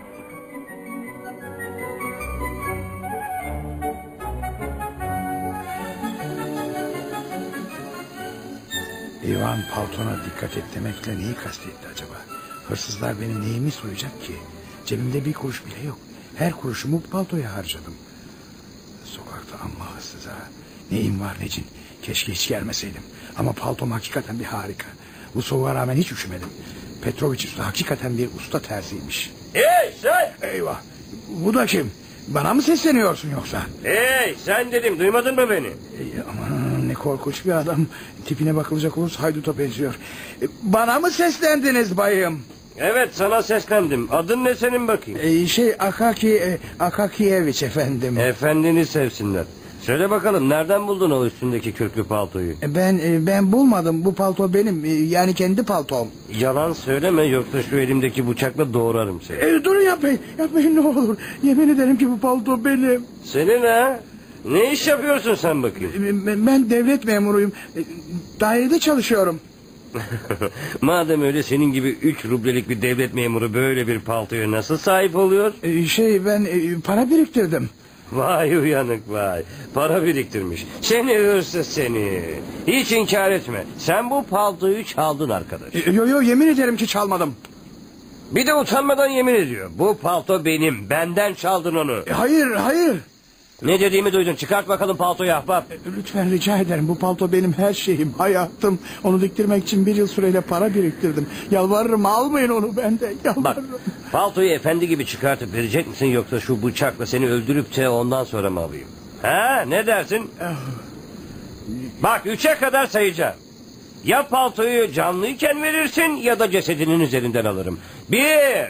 İvan paltona dikkat et demekle neyi kastetti acaba? Hırsızlar benim neyimi soyacak ki? Cebimde bir kuruş bile yok. Her kuruşumu paltoya harcadım. Sokakta amma hırsız ha. Neyim var necin? Keşke hiç gelmeseydim. Ama paltom hakikaten bir harika. Bu soğuğa rağmen hiç üşümedim. Petrovic usta hakikaten bir usta terziymiş. Hey sen! Eyvah! Bu da kim? Bana mı sesleniyorsun yoksa? Hey sen dedim, duymadın mı beni? Aman ne korkunç bir adam. Tipine bakılacak olursa hayduta benziyor. Bana mı seslendiniz bayım? Evet, sana seslendim. Adın ne senin bakayım? Akakiyeviç efendim. Efendini sevsinler. Söyle bakalım, nereden buldun o üstündeki kürklü paltoyu? Ben bulmadım. Bu palto benim. Yani kendi paltom. Yalan söyleme, yoksa şu elimdeki bıçakla doğrarım seni. Durun yapmayın. Yapmayın ne olur. Yemin ederim ki bu palto benim. Senin ha? Ne iş yapıyorsun sen bakayım? Ben devlet memuruyum. Dairede çalışıyorum. Madem öyle, senin gibi 3 rublelik bir devlet memuru böyle bir paltoya nasıl sahip oluyor? Ben para biriktirdim. Vay uyanık vay. Para biriktirmiş. Seni hırsız seni. Hiç inkar etme. Sen bu paltoyu çaldın arkadaş. Yo yemin ederim ki çalmadım. Bir de utanmadan yemin ediyor. Bu palto benim. Benden çaldın onu. Hayır. Ne dediğimi duydun. Çıkart bakalım paltoyu ahbap. Lütfen rica ederim. Bu palto benim her şeyim, hayatım. Onu diktirmek için 1 yıl süreyle para biriktirdim. Yalvarırım almayın onu benden. Bak, Yalvarırım. paltoyu efendi gibi çıkartıp verecek misin, yoksa şu bıçakla seni öldürüp de ondan sonra mı alayım? Ha, ne dersin? Bak, 3'e kadar sayacağım. Ya paltoyu canlıyken verirsin ya da cesedinin üzerinden alırım. 1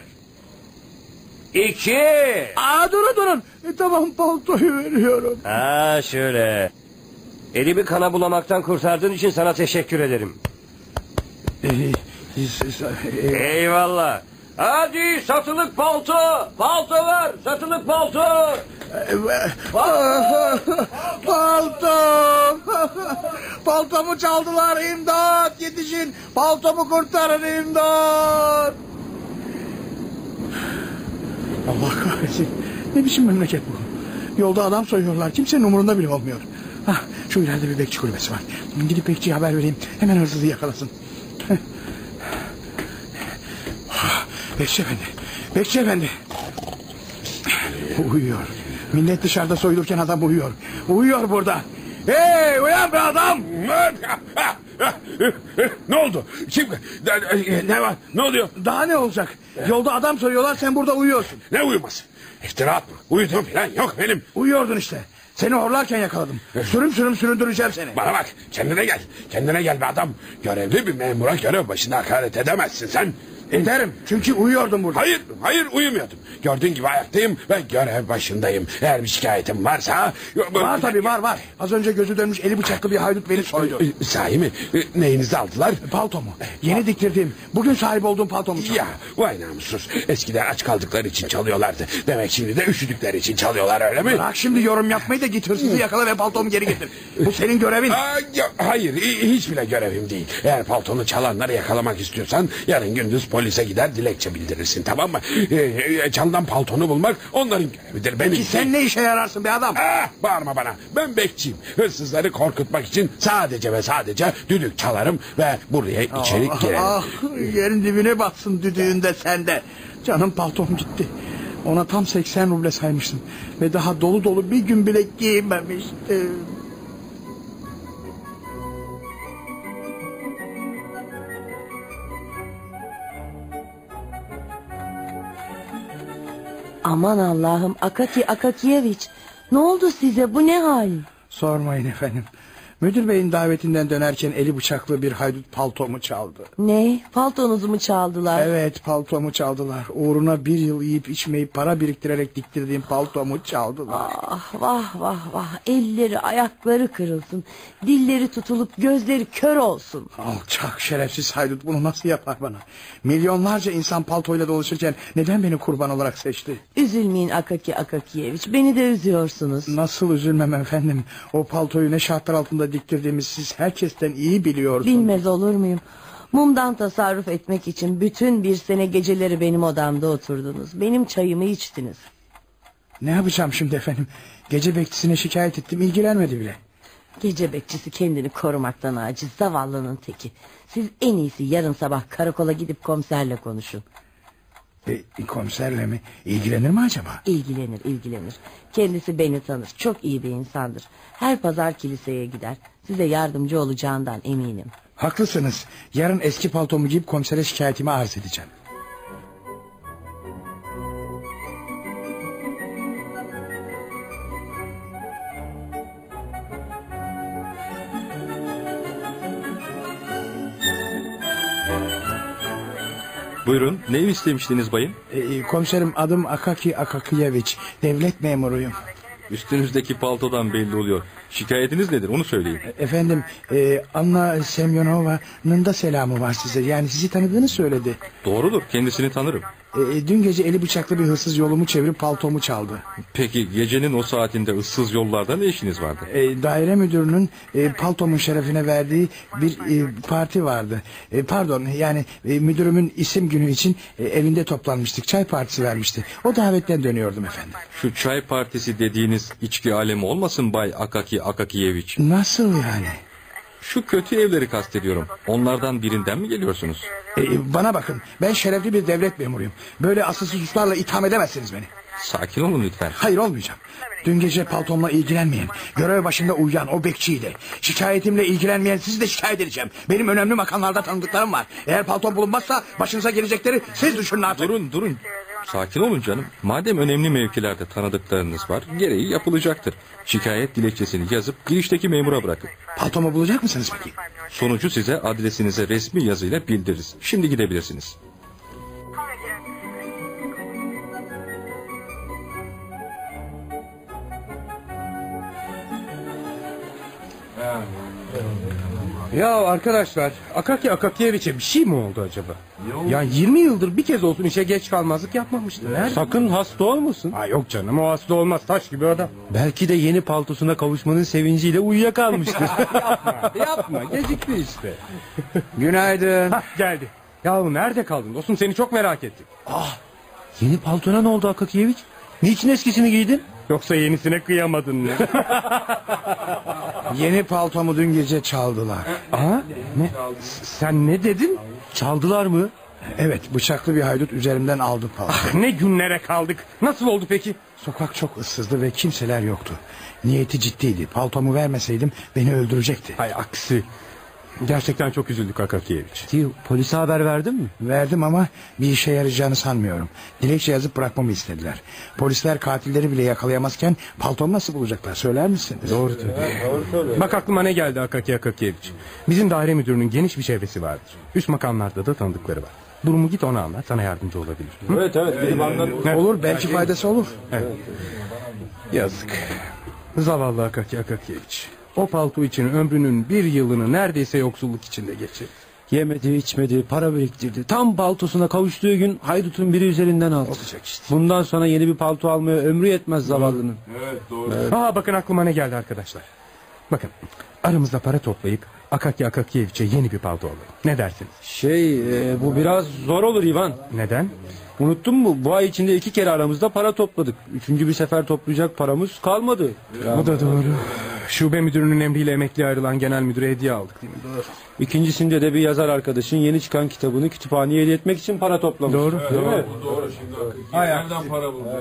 2 Durun. Tamam paltoyu veriyorum. Ha şöyle. Elimi kana bulamaktan kurtardığın için sana teşekkür ederim. Eyvallah. Hadi satılık palto. Palto var. Satılık palto. Paltom! Paltomu çaldılar, imdat! Yetişin! Paltomu kurtarın, imdat! Allah kahretsin. Ne biçim memleket bu? Yolda adam soyuyorlar. Kimsenin umurunda bile olmuyor. Hah, şu ileride bir bekçi kulübesi var. Gidip bekçiye haber vereyim. Hemen hırsızı yakalasın. Bekçi efendi. Bekçi efendi. Uyuyor. Millet dışarıda soyulurken adam uyuyor. Uyuyor burada. Hey, uyan be adam! Ne oldu? Kim? Ne var? Ne oluyor? Daha ne olacak? Yolda adam soyuyorlar, sen burada uyuyorsun. Ne uyuması? İftira atma. Uyudum falan yok benim. Uyuyordun işte. Seni horlarken yakaladım. Sürüm sürüm süründüreceğim seni. Bana bak, kendine gel. Kendine gel be adam. Görevli bir memura görev başında hakaret edemezsin sen. Ederim, çünkü uyuyordum burada. Hayır uyumuyordum. Gördüğün gibi ayaktayım ve görev başındayım. Eğer bir şikayetim varsa... Var tabii, var. Az önce gözü dönmüş eli bıçaklı bir haydut beni soydu. Sahi mi? Neyinizi aldılar? Paltomu. Yeni diktirdiğim, bugün sahip olduğum paltomu çaldı. Ya vay namussuz. Eskiden aç kaldıkları için çalıyorlardı. Demek şimdi de üşüdükleri için çalıyorlar, öyle mi? Bırak şimdi yorum yapmayı da git hırsızı yakala ve paltomu geri getir. Bu senin görevin. Hayır, hiç bile görevim değil. Eğer paltonu çalanları yakalamak istiyorsan yarın gündüz polise gider dilekçe bildirirsin, tamam mı? Çalınan paltonu bulmak onların görevidir. Benim Peki sen ne işe yararsın be adam? Bağırma bana. Ben bekçiyim. Hırsızları korkutmak için sadece ve sadece düdük çalarım ve buraya içeri girerim. Yerin dibine batsın düdüğünde sende. Canım paltom gitti. Ona tam 80 ruble saymıştım. Ve daha dolu dolu bir gün bile giymemiştim. Aman Allah'ım, Akakiyeviç, ne oldu size, bu ne hal? Sormayın efendim. Müdür beyin davetinden dönerken eli bıçaklı bir haydut paltomu çaldı. Ne? Paltonuzu mu çaldılar? Evet, paltomu çaldılar. Uğruna bir yıl yiyip içmeyip para biriktirerek diktirdiğim paltomu çaldılar. Ah, vah, elleri ayakları kırılsın, dilleri tutulup gözleri kör olsun. Alçak şerefsiz haydut bunu nasıl yapar bana? Milyonlarca insan paltoyla dolaşırken neden beni kurban olarak seçti? Üzülmeyin Akakiyeviç, beni de üzüyorsunuz. Nasıl üzülmem efendim? O paltoyu ne şartlar altında diktirdiğimiz siz herkesten iyi biliyorsunuz. Bilmez olur muyum? Mumdan tasarruf etmek için bütün bir sene geceleri benim odamda oturdunuz. Benim çayımı içtiniz. Ne yapacağım şimdi efendim? Gece bekçisine şikayet ettim, ilgilenmedi bile. Gece bekçisi kendini korumaktan aciz, zavallının teki. Siz en iyisi yarın sabah karakola gidip komiserle konuşun. Komiserle mi? İlgilenir mi acaba? İlgilenir. Kendisi beni tanır. Çok iyi bir insandır. Her pazar kiliseye gider. Size yardımcı olacağından eminim. Haklısınız. Yarın eski paltomu giyip komisere şikayetimi arz edeceğim. Buyurun, ne istemiştiniz bayım? Komiserim, adım Akakiyeviç. Devlet memuruyum. Üstünüzdeki paltodan belli oluyor. Şikayetiniz nedir, onu söyleyin. Efendim, Anna Semyonova'nın da selamı var size. Yani sizi tanıdığını söyledi. Doğrudur, kendisini tanırım. Dün gece eli bıçaklı bir hırsız yolumu çevirip paltomu çaldı. Peki gecenin o saatinde ıssız yollarda ne işiniz vardı? Daire müdürünün paltomun şerefine verdiği bir parti vardı. Pardon, yani müdürümün isim günü için evinde toplanmıştık. Çay partisi vermişti. O davetten dönüyordum efendim. Şu çay partisi dediğiniz içki alemi olmasın Bay Akakiyeviç? Nasıl yani? Şu kötü evleri kastediyorum. Onlardan birinden mi geliyorsunuz? Bana bakın, ben şerefli bir devlet memuruyum. Böyle asılsız suçlarla itham edemezsiniz beni. Sakin olun lütfen. Hayır, olmayacağım. Dün gece paltomla ilgilenmeyen, görev başında uyuyan o bekçiydi. Şikayetimle ilgilenmeyen sizi de şikayet edeceğim. Benim önemli makamlarda tanıdıklarım var. Eğer paltom bulunmazsa başınıza gelecekleri siz düşünün artık. Durun. Sakin olun canım. Madem önemli mevkilerde tanıdıklarınız var, gereği yapılacaktır. Şikayet dilekçesini yazıp girişteki memura bırakın. Paltomu bulacak mısınız peki? Sonucu size adresinize resmi yazıyla bildiririz. Şimdi gidebilirsiniz. Ya arkadaşlar, Akaki Akakiyeviç'e bir şey mi oldu acaba? Ya 20 yıldır bir kez olsun işe geç kalmazlık yapmamıştı. Nerede? Sakın hasta olmasın. Ha, yok canım, o hasta olmaz, taş gibi adam. Belki de yeni paltosuna kavuşmanın sevinciyle uyuyakalmıştır. Yapma, gecikti işte. Günaydın. Hah, geldi. Yahu nerede kaldın dostum, seni çok merak ettim. Yeni paltona ne oldu Akakiyeviç? Niçin eskisini giydin? Yoksa yenisine kıyamadın mı? Yeni paltomu dün gece çaldılar. Aa, ne? Sen ne dedin? Çaldılar mı? Evet, bıçaklı bir haydut üzerimden aldı paltomu. Ah, ne günlere kaldık. Nasıl oldu peki? Sokak çok ıssızdı ve kimseler yoktu. Niyeti ciddiydi. Paltomu vermeseydim beni öldürecekti. Hay aksi. Gerçekten çok üzüldük Akakiyeviç. Polise haber verdin mi? Verdim ama bir işe yarayacağını sanmıyorum. Dilekçe yazıp bırakmamı istediler. Polisler katilleri bile yakalayamazken paltomu nasıl bulacaklar, söyler misiniz? Doğru tabii. Bak aklıma ne geldi Akaki Akakiyeviç. Bizim daire müdürünün geniş bir çevresi vardır. Üst makamlarda da tanıdıkları var. Durumu git ona anlat, sana yardımcı olabilir. Hı? Evet. Olur, belki faydası olur. Yazık. Zavallı Akaki Akakiyeviç. O palto için ömrünün bir yılını neredeyse yoksulluk içinde geçirdi. Yemedi, içmedi, para biriktirdi. Tam paltosuna kavuştuğu gün haydutun biri üzerinden aldı. Olacak işte. Bundan sonra yeni bir palto almaya ömrü yetmez zavallının. Aa, bakın aklıma ne geldi arkadaşlar. Bakın, aramızda para toplayıp Akaki Akakiyeviç'e yeni bir palto alalım. Ne dersiniz? Bu biraz zor olur Ivan. Neden? Unuttun mu? Bu ay içinde 2 kere aramızda para topladık. 3. bir sefer toplayacak paramız kalmadı. Bu da doğru. Şube müdürünün emriyle emekliye ayrılan genel müdüre hediye aldık değil mi? Doğru. İkincisinde de bir yazar arkadaşın yeni çıkan kitabını kütüphaneye hediye etmek için para toplamış. Doğru. Değil mi? Nereden para buldu?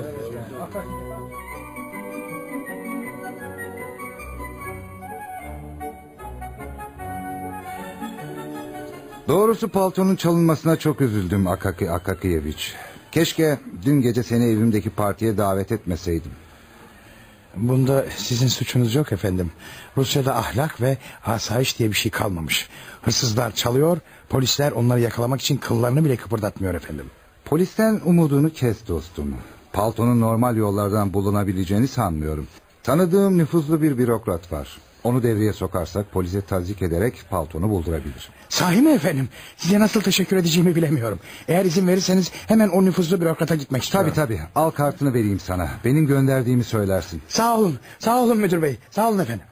Doğrusu paltonun çalınmasına çok üzüldüm Akaki Akakiyeviç. Keşke dün gece seni evimdeki partiye davet etmeseydim. Bunda sizin suçunuz yok efendim. Rusya'da ahlak ve asayiş diye bir şey kalmamış. Hırsızlar çalıyor, polisler onları yakalamak için kıllarını bile kıpırdatmıyor efendim. Polisten umudunu kes dostum. Paltonun normal yollardan bulunabileceğini sanmıyorum. Tanıdığım nüfuzlu bir bürokrat var. Onu devreye sokarsak polise tazyik ederek paltonu buldurabilir. Sahi mi efendim? Size nasıl teşekkür edeceğimi bilemiyorum. Eğer izin verirseniz hemen o nüfuzlu bürokrata gitmek istiyorum. Tabii al kartını vereyim sana. Benim gönderdiğimi söylersin. Sağ olun müdür bey. Sağ olun efendim.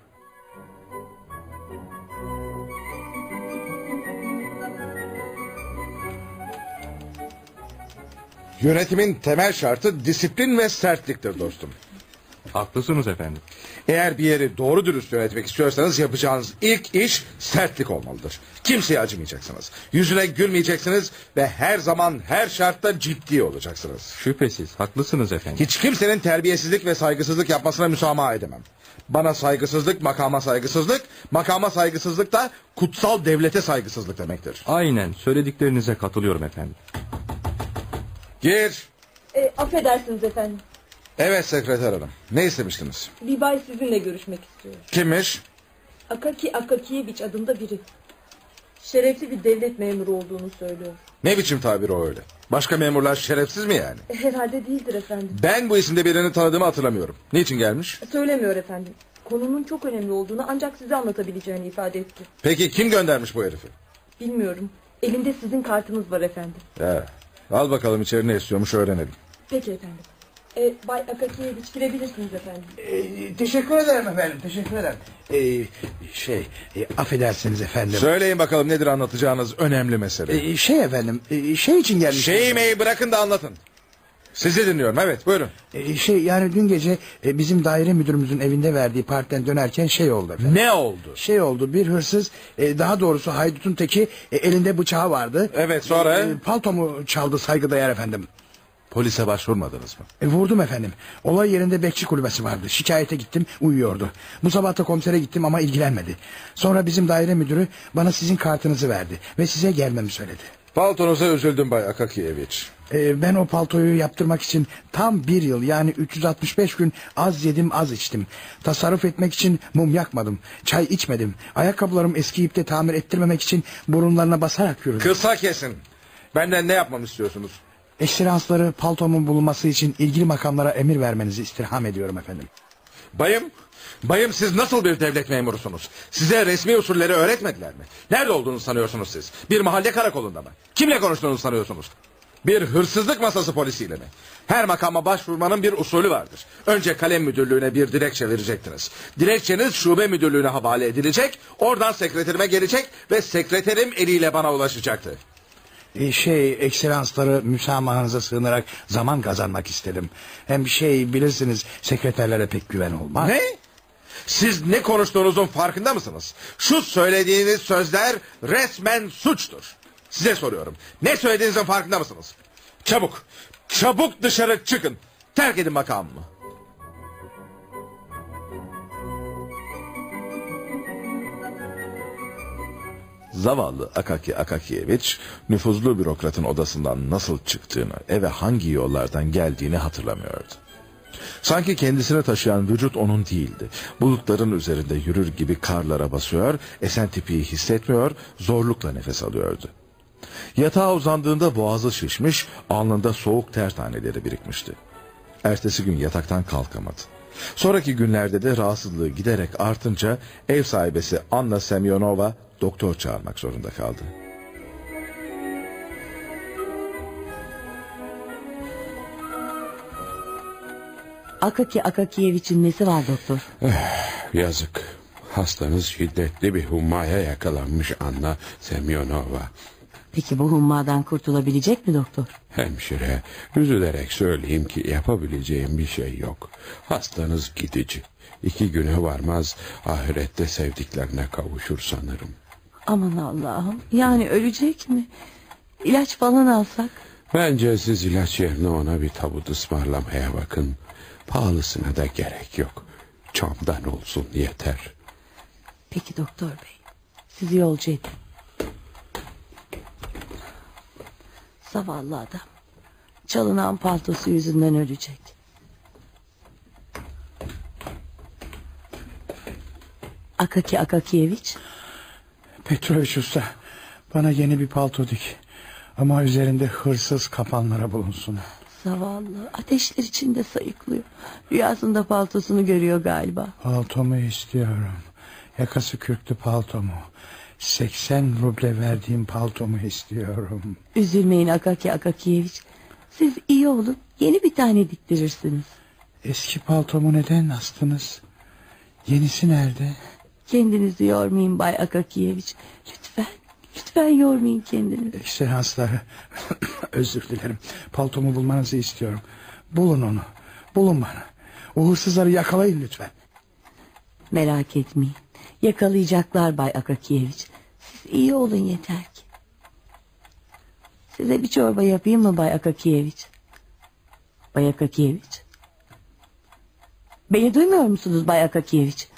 Yönetimin temel şartı disiplin ve sertliktir dostum. Haklısınız efendim. Eğer bir yeri doğru dürüst yönetmek istiyorsanız yapacağınız ilk iş sertlik olmalıdır. Kimseye acımayacaksınız. Yüzüne gülmeyeceksiniz ve her zaman her şartta ciddi olacaksınız. Şüphesiz haklısınız efendim. Hiç kimsenin terbiyesizlik ve saygısızlık yapmasına müsamaha edemem. Bana saygısızlık makama saygısızlık, makama saygısızlık da kutsal devlete saygısızlık demektir. Aynen söylediklerinize katılıyorum efendim. Gir. Affedersiniz efendim. Evet sekreter hanım. Ne istemiştiniz? Bir bay sizinle görüşmek istiyor. Kimmiş? Akaki Akakiyeviç adında biri. Şerefli bir devlet memuru olduğunu söylüyor. Ne biçim tabir o öyle? Başka memurlar şerefsiz mi yani? Herhalde değildir efendim. Ben bu isimde birini tanıdığımı hatırlamıyorum. Niçin gelmiş? Söylemiyor efendim. Konunun çok önemli olduğunu ancak size anlatabileceğini ifade etti. Peki kim göndermiş bu herifi? Bilmiyorum. Elimde sizin kartınız var efendim. Al bakalım içeri ne istiyormuş öğrenelim. Peki efendim. Bay Akakiyeviç girebilirsiniz efendim. Teşekkür ederim efendim. Teşekkür ederim. Affedersiniz efendim. Söyleyin bakalım nedir anlatacağınız önemli mesele. Efendim. Şey için gelmiş. Şeyi bırakın da anlatın. Sizi dinliyorum, evet buyurun. Yani dün gece bizim daire müdürümüzün evinde verdiği partiden dönerken şey oldu efendim. Ne oldu? Şey oldu, bir hırsız, daha doğrusu haydutun teki elinde bıçağı vardı. Evet, sonra? Paltomu çaldı saygıdeğer efendim. Polise başvurmadınız mı? Vurdum efendim. Olay yerinde bekçi kulübesi vardı. Şikayete gittim, uyuyordu. Bu sabah da komisere gittim ama ilgilenmedi. Sonra bizim daire müdürü bana sizin kartınızı verdi ve size gelmemi söyledi. Paltonuza üzüldüm Bay Akakiyeviç. Ben o paltoyu yaptırmak için tam bir yıl, yani 365 gün az yedim az içtim. Tasarruf etmek için mum yakmadım. Çay içmedim. Ayakkabılarım eskiyip de tamir ettirmemek için burunlarına basarak yürüdüm. Kısa kesin. Benden ne yapmamı istiyorsunuz? Ekselansları paltomun bulunması için ilgili makamlara emir vermenizi istirham ediyorum efendim. Bayım, Bayım, siz nasıl bir devlet memurusunuz? Size resmi usulleri öğretmediler mi? Nerede olduğunu sanıyorsunuz siz? Bir mahalle karakolunda mı? Kimle konuştuğunuzu sanıyorsunuz? Bir hırsızlık masası polisiyle mi? Her makama başvurmanın bir usulü vardır. Önce kalem müdürlüğüne bir dilekçe verecektiniz. Dilekçeniz şube müdürlüğüne havale edilecek, oradan sekreterime gelecek ve sekreterim eliyle bana ulaşacaktı. Ekselansları müsamahanıza sığınarak zaman kazanmak istedim. Hem bilirsiniz, sekreterlere pek güven olmaz. Ne? Siz ne konuştuğunuzun farkında mısınız? Şu söylediğiniz sözler resmen suçtur. Size soruyorum. Ne söylediğinizin farkında mısınız? Çabuk, çabuk dışarı çıkın. Terk edin makamımı. Zavallı Akaki Akakiyeviç, nüfuzlu bürokratın odasından nasıl çıktığını, eve hangi yollardan geldiğini hatırlamıyordu. Sanki kendisini taşıyan vücut onun değildi. Bulutların üzerinde yürür gibi karlara basıyor, esen tipiyi hissetmiyor, zorlukla nefes alıyordu. Yatağa uzandığında boğazı şişmiş, alnında soğuk ter taneleri birikmişti. Ertesi gün yataktan kalkamadı. Sonraki günlerde de rahatsızlığı giderek artınca ev sahibesi Anna Semyonova doktor çağırmak zorunda kaldı. Akaki Akakiyeviç'in nesi var doktor? Yazık. Hastanız şiddetli bir hummaya yakalanmış Anna Semyonova. Peki bu hummadan kurtulabilecek mi doktor? Hemşire, üzülerek söyleyeyim ki yapabileceğim bir şey yok. Hastanız gidici. 2 güne varmaz ahirette sevdiklerine kavuşur sanırım. Aman Allah'ım, yani ölecek mi? İlaç falan alsak? Bence siz ilaç yerine ona bir tabut ısmarlamaya bakın. Pahalısına da gerek yok. Çamdan olsun yeter. Peki doktor bey, sizi yolcu edin. Zavallı adam, çalınan paltosu yüzünden ölecek. Akaki Akakiyeviç. Petroviç Usta, bana yeni bir palto dik. Ama üzerinde hırsız kapanlara bulunsun. Zavallı, ateşler içinde sayıklıyor. Rüyasında paltosunu görüyor galiba. Paltomu istiyorum. Yakası kürklü paltomu. 80 ruble verdiğim paltomu istiyorum. Üzülmeyin Akaki Akakiyeviç. Siz iyi olun, yeni bir tane diktirirsiniz. Eski paltomu neden astınız? Yenisi nerede? Kendinizi yormayın Bay Akakiyeviç. Lütfen, lütfen yormayın kendinizi. Ekselansları, özür dilerim. Paltomu bulmanızı istiyorum. Bulun onu, bulun bana. O hırsızları yakalayın lütfen. Merak etmeyin. Yakalayacaklar Bay Akakiyeviç. Siz iyi olun yeter ki. Size bir çorba yapayım mı Bay Akakiyeviç? Bay Akakiyeviç? Beni duymuyor musunuz Bay Akakiyeviç?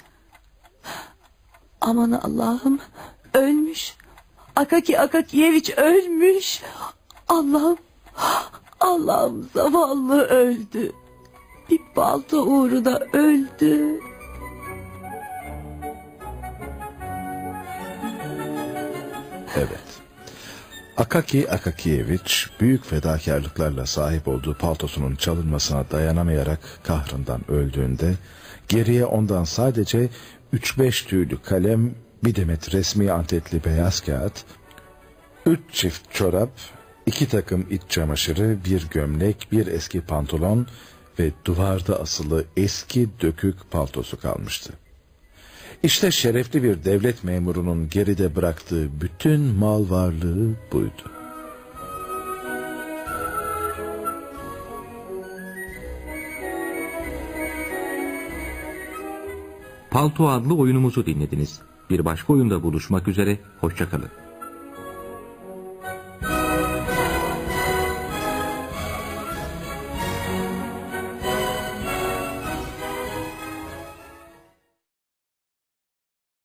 Aman Allah'ım, ölmüş. Akaki Akakiyeviç ölmüş. Allah'ım, Allah'ım, zavallı öldü. Bir balta uğruna öldü. Evet. Akaki Akakiyeviç büyük fedakarlıklarla sahip olduğu paltosunun çalınmasına dayanamayarak kahrından öldüğünde geriye ondan sadece 3-5 tüylü kalem, bir demet resmi antetli beyaz kağıt, 3 çift çorap, 2 takım iç çamaşırı, bir gömlek, bir eski pantolon ve duvarda asılı eski dökük paltosu kalmıştı. İşte şerefli bir devlet memurunun geride bıraktığı bütün mal varlığı buydu. Palto adlı oyunumuzu dinlediniz. Bir başka oyunda buluşmak üzere, hoşça kalın.